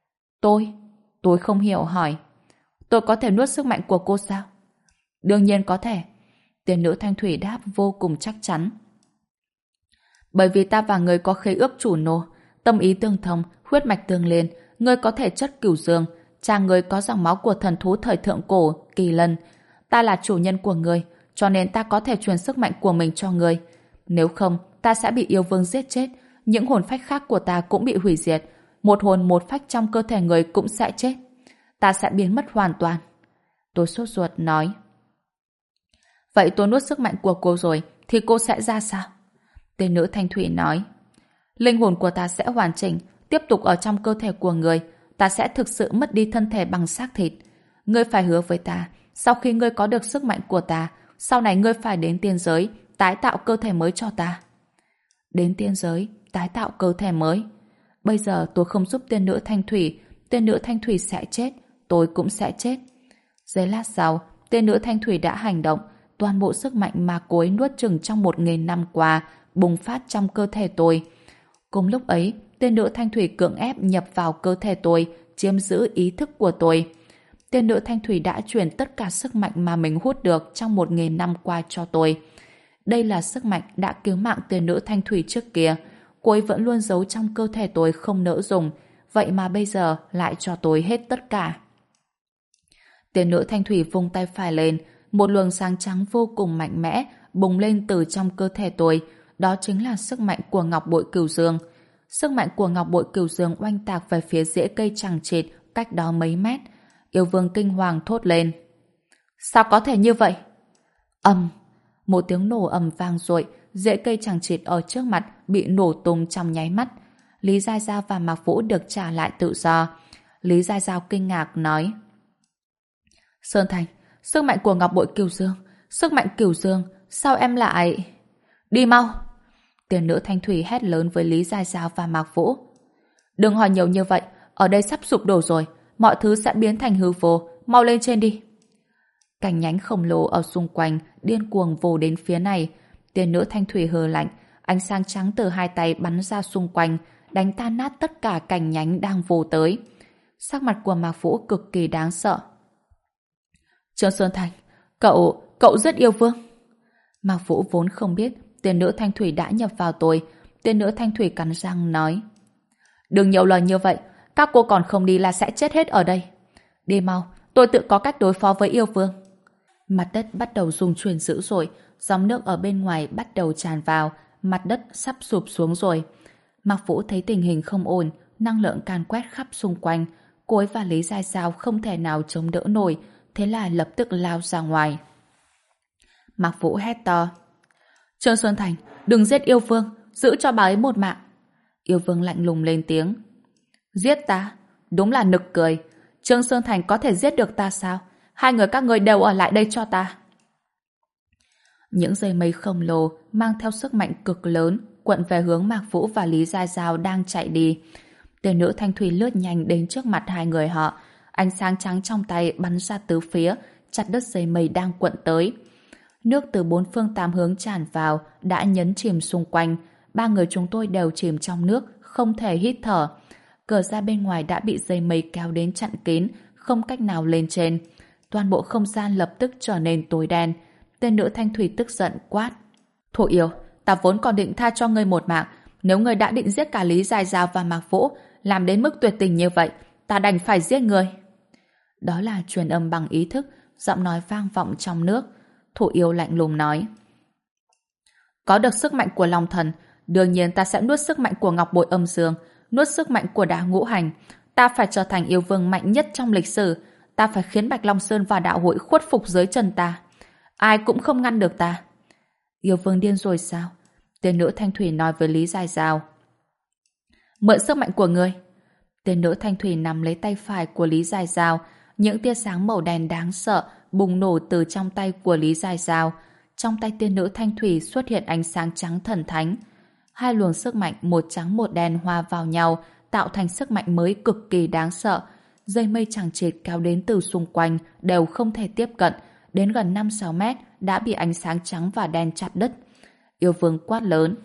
[SPEAKER 1] Tôi không hiểu hỏi, tôi có thể nuốt sức mạnh của cô sao? Đương nhiên có thể. Tiên nữ Thanh Thủy đáp vô cùng chắc chắn. Bởi vì ta và ngươi có khế ước chủ nô, tâm ý tương thông, huyết mạch tương liên, ngươi có thể chất cửu dương, cha ngươi có dòng máu của thần thú thời thượng cổ, kỳ lân. Ta là chủ nhân của ngươi, cho nên ta có thể truyền sức mạnh của mình cho ngươi. Nếu không, ta sẽ bị Yêu Vương giết chết, những hồn phách khác của ta cũng bị hủy diệt, một hồn một phách trong cơ thể người cũng sẽ chết. Ta sẽ biến mất hoàn toàn. Tôi sốt ruột nói. Vậy tôi nuốt sức mạnh của cô rồi, thì cô sẽ ra sao? Tên nữ Thanh Thủy nói. Linh hồn của ta sẽ hoàn chỉnh, tiếp tục ở trong cơ thể của người. Ta sẽ thực sự mất đi thân thể bằng xác thịt. Ngươi phải hứa với ta, sau khi ngươi có được sức mạnh của ta, sau này ngươi phải đến tiên giới, tái tạo cơ thể mới cho ta. Đến tiên giới, tái tạo cơ thể mới. Bây giờ tôi không giúp tiên nữ Thanh Thủy sẽ chết, tôi cũng sẽ chết. Giây lát sau, tiên nữ Thanh Thủy đã hành động, toàn bộ sức mạnh mà cô ấy nuốt chửng trong 1000 năm qua bùng phát trong cơ thể tôi. Cùng lúc ấy, tiên nữ Thanh Thủy cưỡng ép nhập vào cơ thể tôi, chiếm giữ ý thức của tôi. Tiên nữ Thanh Thủy đã chuyển tất cả sức mạnh mà mình hút được trong 1000 năm qua cho tôi. Đây là sức mạnh đã cứu mạng tiên nữ Thanh Thủy trước kia. Cô ấy vẫn luôn giấu trong cơ thể tôi không nỡ dùng, vậy mà bây giờ lại cho tôi hết tất cả. Tiên nữ Thanh Thủy vung tay phải lên, một luồng sáng trắng vô cùng mạnh mẽ bùng lên từ trong cơ thể tôi. Đó chính là sức mạnh của Ngọc Bội Cửu Dương. Sức mạnh của Ngọc Bội Cửu Dương oanh tạc về phía rễ cây chằng chịt cách đó mấy mét. Yêu Vương kinh hoàng thốt lên. Sao có thể như vậy? Ầm! Một tiếng nổ ầm vang dội, rễ cây chằng chịt ở trước mặt bị nổ tung trong nháy mắt. Lý Giai Giao và Mạc Vũ được trả lại tự do. Lý Giai Giao kinh ngạc nói. Sơn Thành, sức mạnh của Ngọc Bội Cửu Dương, sức mạnh Cửu Dương, sao em lại... Đi mau! Tiên nữ Thanh Thủy hét lớn với Lý Giai Giao và Mạc Vũ. Đừng hỏi nhiều như vậy, ở đây sắp sụp đổ rồi, mọi thứ sẽ biến thành hư vô, mau lên trên đi. Cành nhánh khổng lồ ở xung quanh điên cuồng vồ đến phía này. Tiên nữ Thanh Thủy hừ lạnh, ánh sáng trắng từ hai tay bắn ra xung quanh, đánh tan nát tất cả cành nhánh đang vồ tới. Sắc mặt của Mạc Vũ cực kỳ đáng sợ. Trương Sơn Thành, cậu rất yêu Vương. Mạc Vũ vốn không biết tiên nữ Thanh Thủy đã nhập vào tôi. Tiên nữ Thanh Thủy cắn răng nói. Đừng nhiều lời như vậy, các cô còn không đi là sẽ chết hết ở đây. Đi mau, tôi tự có cách đối phó với yêu Vương. Mặt đất bắt đầu rung chuyển dữ dội, dòng nước ở bên ngoài bắt đầu tràn vào, mặt đất sắp sụp xuống rồi. Mạc Vũ thấy tình hình không ổn, năng lượng càn quét khắp xung quanh. Cô ấy và Lý Giai Giao không thể nào chống đỡ nổi, thế là lập tức lao ra ngoài. Mạc Vũ hét to. Trương Xuân Thành, đừng giết yêu Vương, giữ cho bà ấy một mạng. Yêu Vương lạnh lùng lên tiếng. Giết ta? Đúng là nực cười. Trương Xuân Thành có thể giết được ta sao? Hai người các ngươi đều ở lại đây cho ta. Những dây mây khổng lồ mang theo sức mạnh cực lớn cuộn về hướng Mạc Vũ và Lý Giai Giao đang chạy đi. Tiên nữ Thanh Thủy lướt nhanh đến trước mặt hai người họ. Ánh sáng trắng trong tay bắn ra tứ phía, chặt đứt dây mây đang cuộn tới. Nước từ bốn phương tám hướng tràn vào, đã nhấn chìm xung quanh. Ba người chúng tôi đều chìm trong nước, không thể hít thở. Cửa ra bên ngoài đã bị dây mây kéo đến chặn kín, không cách nào lên trên. Toàn bộ không gian lập tức trở nên tối đen. Tên nữ Thanh Thủy tức giận quát. Thổ yêu, ta vốn còn định tha cho ngươi một mạng. Nếu ngươi đã định giết cả Lý Giai Giao và Mạc Vũ, làm đến mức tuyệt tình như vậy, ta đành phải giết ngươi. Đó là truyền âm bằng ý thức, giọng nói vang vọng trong nước. Thổ yêu lạnh lùng nói. Có được sức mạnh của Long Thần, đương nhiên ta sẽ nuốt sức mạnh của Ngọc Bội Âm Dương, nuốt sức mạnh của Đá Ngũ Hành. Ta phải trở thành yêu vương mạnh nhất trong lịch sử. Ta phải khiến Bạch Long Sơn và đạo hội khuất phục dưới chân ta. Ai cũng không ngăn được ta. Yêu vương điên rồi sao? Tiên nữ Thanh Thủy nói với Lý Giai Giao. Mượn sức mạnh của ngươi. Tiên nữ Thanh Thủy nắm lấy tay phải của Lý Giai Giao. Những tia sáng màu đen đáng sợ bùng nổ từ trong tay của Lý Giai Giao. Trong tay tiên nữ Thanh Thủy xuất hiện ánh sáng trắng thần thánh. Hai luồng sức mạnh một trắng một đen hòa vào nhau, tạo thành sức mạnh mới cực kỳ đáng sợ. Dây mây chằng chịt kéo đến từ xung quanh đều không thể tiếp cận, đến gần 5-6 mét đã bị ánh sáng trắng và đen chặt đứt. Yêu vương quát lớn.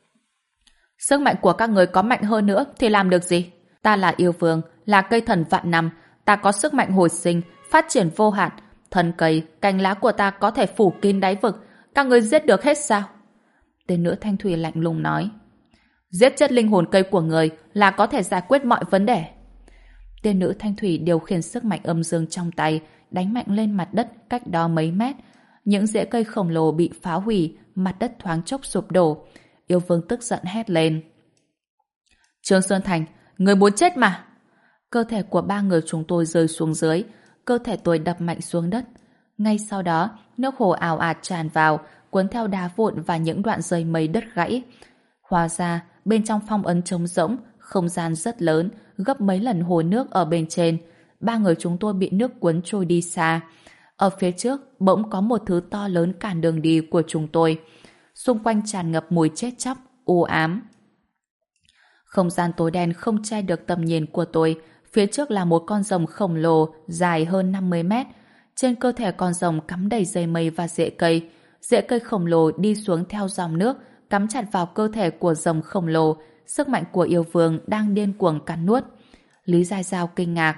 [SPEAKER 1] Sức mạnh của các người có mạnh hơn nữa thì làm được gì? Ta là yêu vương, là cây thần vạn năm, ta có sức mạnh hồi sinh, phát triển vô hạn. Thân cây, cành lá của ta có thể phủ kín đáy vực, các người giết được hết sao? Tên nữ Thanh Thủy lạnh lùng nói. Giết chết linh hồn cây của người là có thể giải quyết mọi vấn đề. Tên nữ Thanh Thủy điều khiển sức mạnh âm dương trong tay, đánh mạnh lên mặt đất cách đó mấy mét. Những rễ cây khổng lồ bị phá hủy, mặt đất thoáng chốc sụp đổ. Yêu vương tức giận hét lên. Trương Sơn Thành, người muốn chết mà! Cơ thể của ba người chúng tôi rơi xuống dưới, cơ thể tôi đập mạnh xuống đất. Ngay sau đó, nước hồ ào ạt tràn vào, cuốn theo đá vụn và những đoạn dây mây đất gãy. Hóa ra, bên trong phong ấn trống rỗng, không gian rất lớn, gấp mấy lần hồ nước ở bên trên. Ba người chúng tôi bị nước cuốn trôi đi xa. Ở phía trước, bỗng có một thứ to lớn cản đường đi của chúng tôi. Xung quanh tràn ngập mùi chết chóc, u ám. Không gian tối đen không che được tầm nhìn của tôi. Phía trước là một con rồng khổng lồ, dài hơn 50 mét. Trên cơ thể con rồng cắm đầy dây mây và rễ cây. Rễ cây khổng lồ đi xuống theo dòng nước, cắm chặt vào cơ thể của rồng khổng lồ. Sức mạnh của yêu vương đang điên cuồng cắn nuốt. Lý Giai Giao kinh ngạc.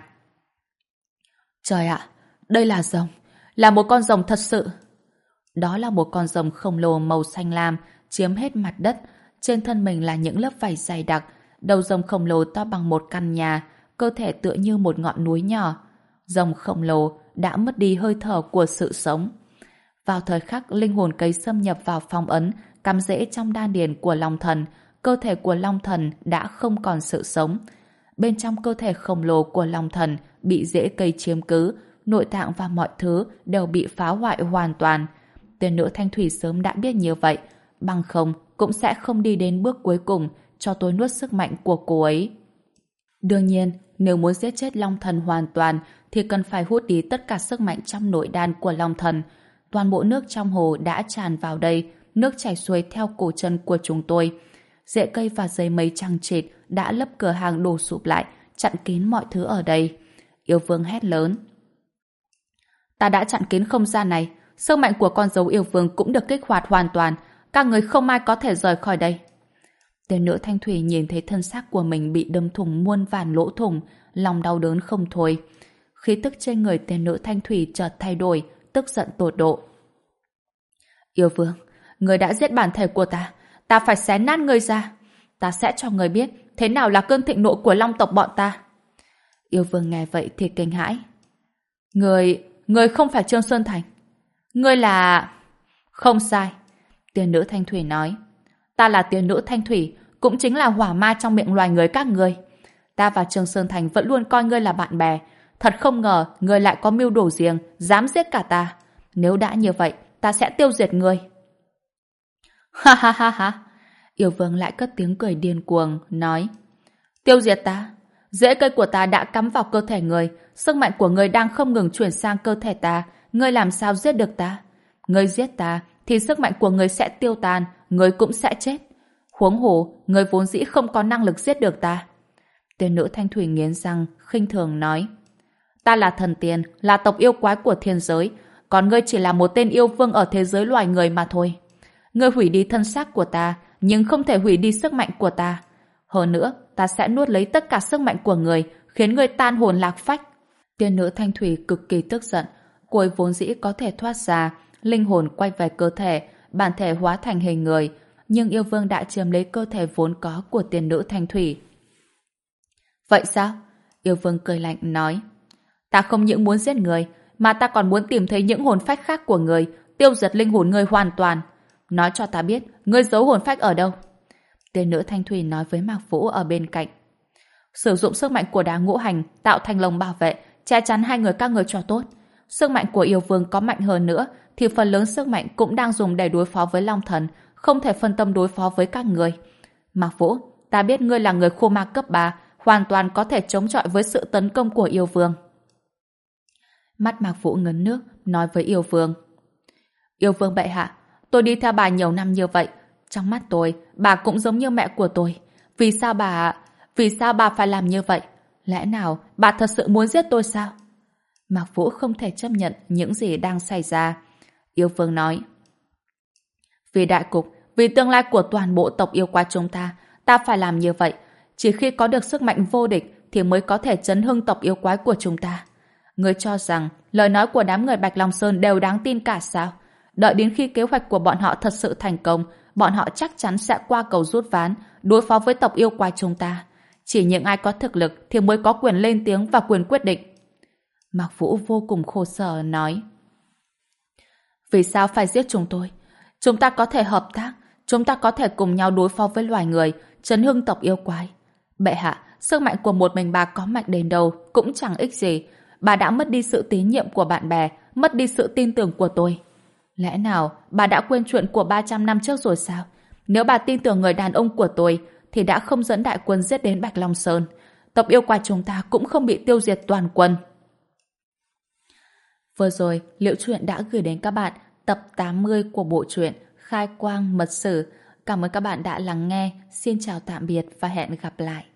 [SPEAKER 1] Trời ạ, đây là rồng, là một con rồng thật sự. Đó là một con rồng khổng lồ màu xanh lam, chiếm hết mặt đất. Trên thân mình là những lớp vảy dày đặc. Đầu rồng khổng lồ to bằng một căn nhà, cơ thể tựa như một ngọn núi nhỏ. Rồng khổng lồ đã mất đi hơi thở của sự sống. Vào thời khắc linh hồn cây xâm nhập vào phong ấn, cắm rễ trong đan điền của Long Thần, cơ thể của Long Thần đã không còn sự sống. Bên trong cơ thể khổng lồ của Long Thần bị rễ cây chiếm cứ, nội tạng và mọi thứ đều bị phá hoại hoàn toàn. Tiên nữ Thanh Thủy sớm đã biết như vậy, bằng không cũng sẽ không đi đến bước cuối cùng cho tôi nuốt sức mạnh của cô ấy. Đương nhiên, nếu muốn giết chết Long Thần hoàn toàn thì cần phải hút đi tất cả sức mạnh trong nội đan của Long Thần. Toàn bộ nước trong hồ đã tràn vào đây, nước chảy xuôi theo cổ chân của chúng tôi. Rễ cây và dây mây chằng chịt đã lấp cửa hàng đổ sụp lại, chặn kín mọi thứ ở đây. Yêu vương hét lớn. Ta đã chặn kín không gian này, sức mạnh của con dấu yêu vương cũng được kích hoạt hoàn toàn, các người không ai có thể rời khỏi đây. Tên nữ Thanh Thủy nhìn thấy thân xác của mình bị đâm thủng muôn vàn lỗ thủng, lòng đau đớn không thôi. Khí tức trên người tên nữ Thanh Thủy chợt thay đổi, tức giận tột độ. Yêu vương, người đã giết bản thể của ta phải xé nát ngươi ra. Ta sẽ cho người biết thế nào là cơn thịnh nộ của Long tộc bọn ta. Yêu vương nghe vậy thì kinh hãi. Người không phải Trương Xuân Thành. Ngươi là... Không sai. Tiên nữ Thanh Thủy nói. Ta là tiên nữ Thanh Thủy, cũng chính là hỏa ma trong miệng loài người các ngươi. Ta và Trương Sơn Thành vẫn luôn coi ngươi là bạn bè. Thật không ngờ ngươi lại có mưu đồ riêng, dám giết cả ta. Nếu đã như vậy, ta sẽ tiêu diệt ngươi. Ha ha ha ha. Yêu vương lại cất tiếng cười điên cuồng, nói. Tiêu diệt ta? Rễ cây của ta đã cắm vào cơ thể ngươi, sức mạnh của ngươi đang không ngừng chuyển sang cơ thể ta, ngươi làm sao giết được ta? Ngươi giết ta thì sức mạnh của ngươi sẽ tiêu tan, ngươi cũng sẽ chết. Huống hồ, ngươi vốn dĩ không có năng lực giết được ta. Tiên nữ Thanh Thủy nghiến răng, khinh thường nói. Ta là thần tiên, là tộc yêu quái của thiên giới, còn ngươi chỉ là một tên yêu vương ở thế giới loài người mà thôi. Ngươi hủy đi thân xác của ta, nhưng không thể hủy đi sức mạnh của ta. Hơn nữa, ta sẽ nuốt lấy tất cả sức mạnh của ngươi, khiến ngươi tan hồn lạc phách. Tiên nữ Thanh Thủy cực kỳ tức giận, cô ấy vốn dĩ có thể thoát ra, linh hồn quay về cơ thể, bản thể hóa thành hình người, nhưng yêu vương đã chiếm lấy cơ thể vốn có của tiên nữ Thanh Thủy. Vậy sao? Yêu vương cười lạnh nói. Ta không những muốn giết người, mà ta còn muốn tìm thấy những hồn phách khác của người, tiêu diệt linh hồn người hoàn toàn. Nói cho ta biết, ngươi giấu hồn phách ở đâu? Tiên nữ Thanh Thủy nói với Mạc Vũ ở bên cạnh. Sử dụng sức mạnh của đá ngũ hành tạo thành lồng bảo vệ, che chắn hai người các ngươi cho tốt. Sức mạnh của yêu vương có mạnh hơn nữa, thì phần lớn sức mạnh cũng đang dùng để đối phó với Long Thần, không thể phân tâm đối phó với các người. Mạc Vũ, ta biết ngươi là người khô ma cấp 3, hoàn toàn có thể chống chọi với sự tấn công của yêu vương. Mắt Mạc Vũ ngấn nước, nói với yêu vương. Yêu vương bệ hạ, tôi đi theo bà nhiều năm như vậy. Trong mắt tôi, bà cũng giống như mẹ của tôi. Vì sao bà phải làm như vậy? Lẽ nào bà thật sự muốn giết tôi sao? Mạc Vũ không thể chấp nhận những gì đang xảy ra. Yêu vương nói. Vì đại cục, vì tương lai của toàn bộ tộc yêu quái chúng ta phải làm như vậy. Chỉ khi có được sức mạnh vô địch thì mới có thể chấn hưng tộc yêu quái của chúng ta. Ngươi cho rằng lời nói của đám người Bạch Long Sơn đều đáng tin cả sao? Đợi đến khi kế hoạch của bọn họ thật sự thành công, bọn họ chắc chắn sẽ qua cầu rút ván, đối phó với tộc yêu quái chúng ta. Chỉ những ai có thực lực thì mới có quyền lên tiếng và quyền quyết định. Mạc Vũ vô cùng khổ sở nói. Vì sao phải giết chúng tôi? Chúng ta có thể hợp tác, chúng ta có thể cùng nhau đối phó với loài người, trấn hưng tộc yêu quái. Bệ hạ, sức mạnh của một mình bà có mạnh đến đâu cũng chẳng ích gì. Bà đã mất đi sự tín nhiệm của bạn bè, mất đi sự tin tưởng của tôi. Lẽ nào bà đã quên chuyện của 300 năm trước rồi sao? Nếu bà tin tưởng người đàn ông của tôi thì đã không dẫn đại quân giết đến Bạch Long Sơn. Tộc yêu quái chúng ta cũng không bị tiêu diệt toàn quân. Vừa rồi, Liễu Chuyện đã gửi đến các bạn tập 80 của bộ truyện Khai Quang Mật Sử. Cảm ơn các bạn đã lắng nghe. Xin chào tạm biệt và hẹn gặp lại.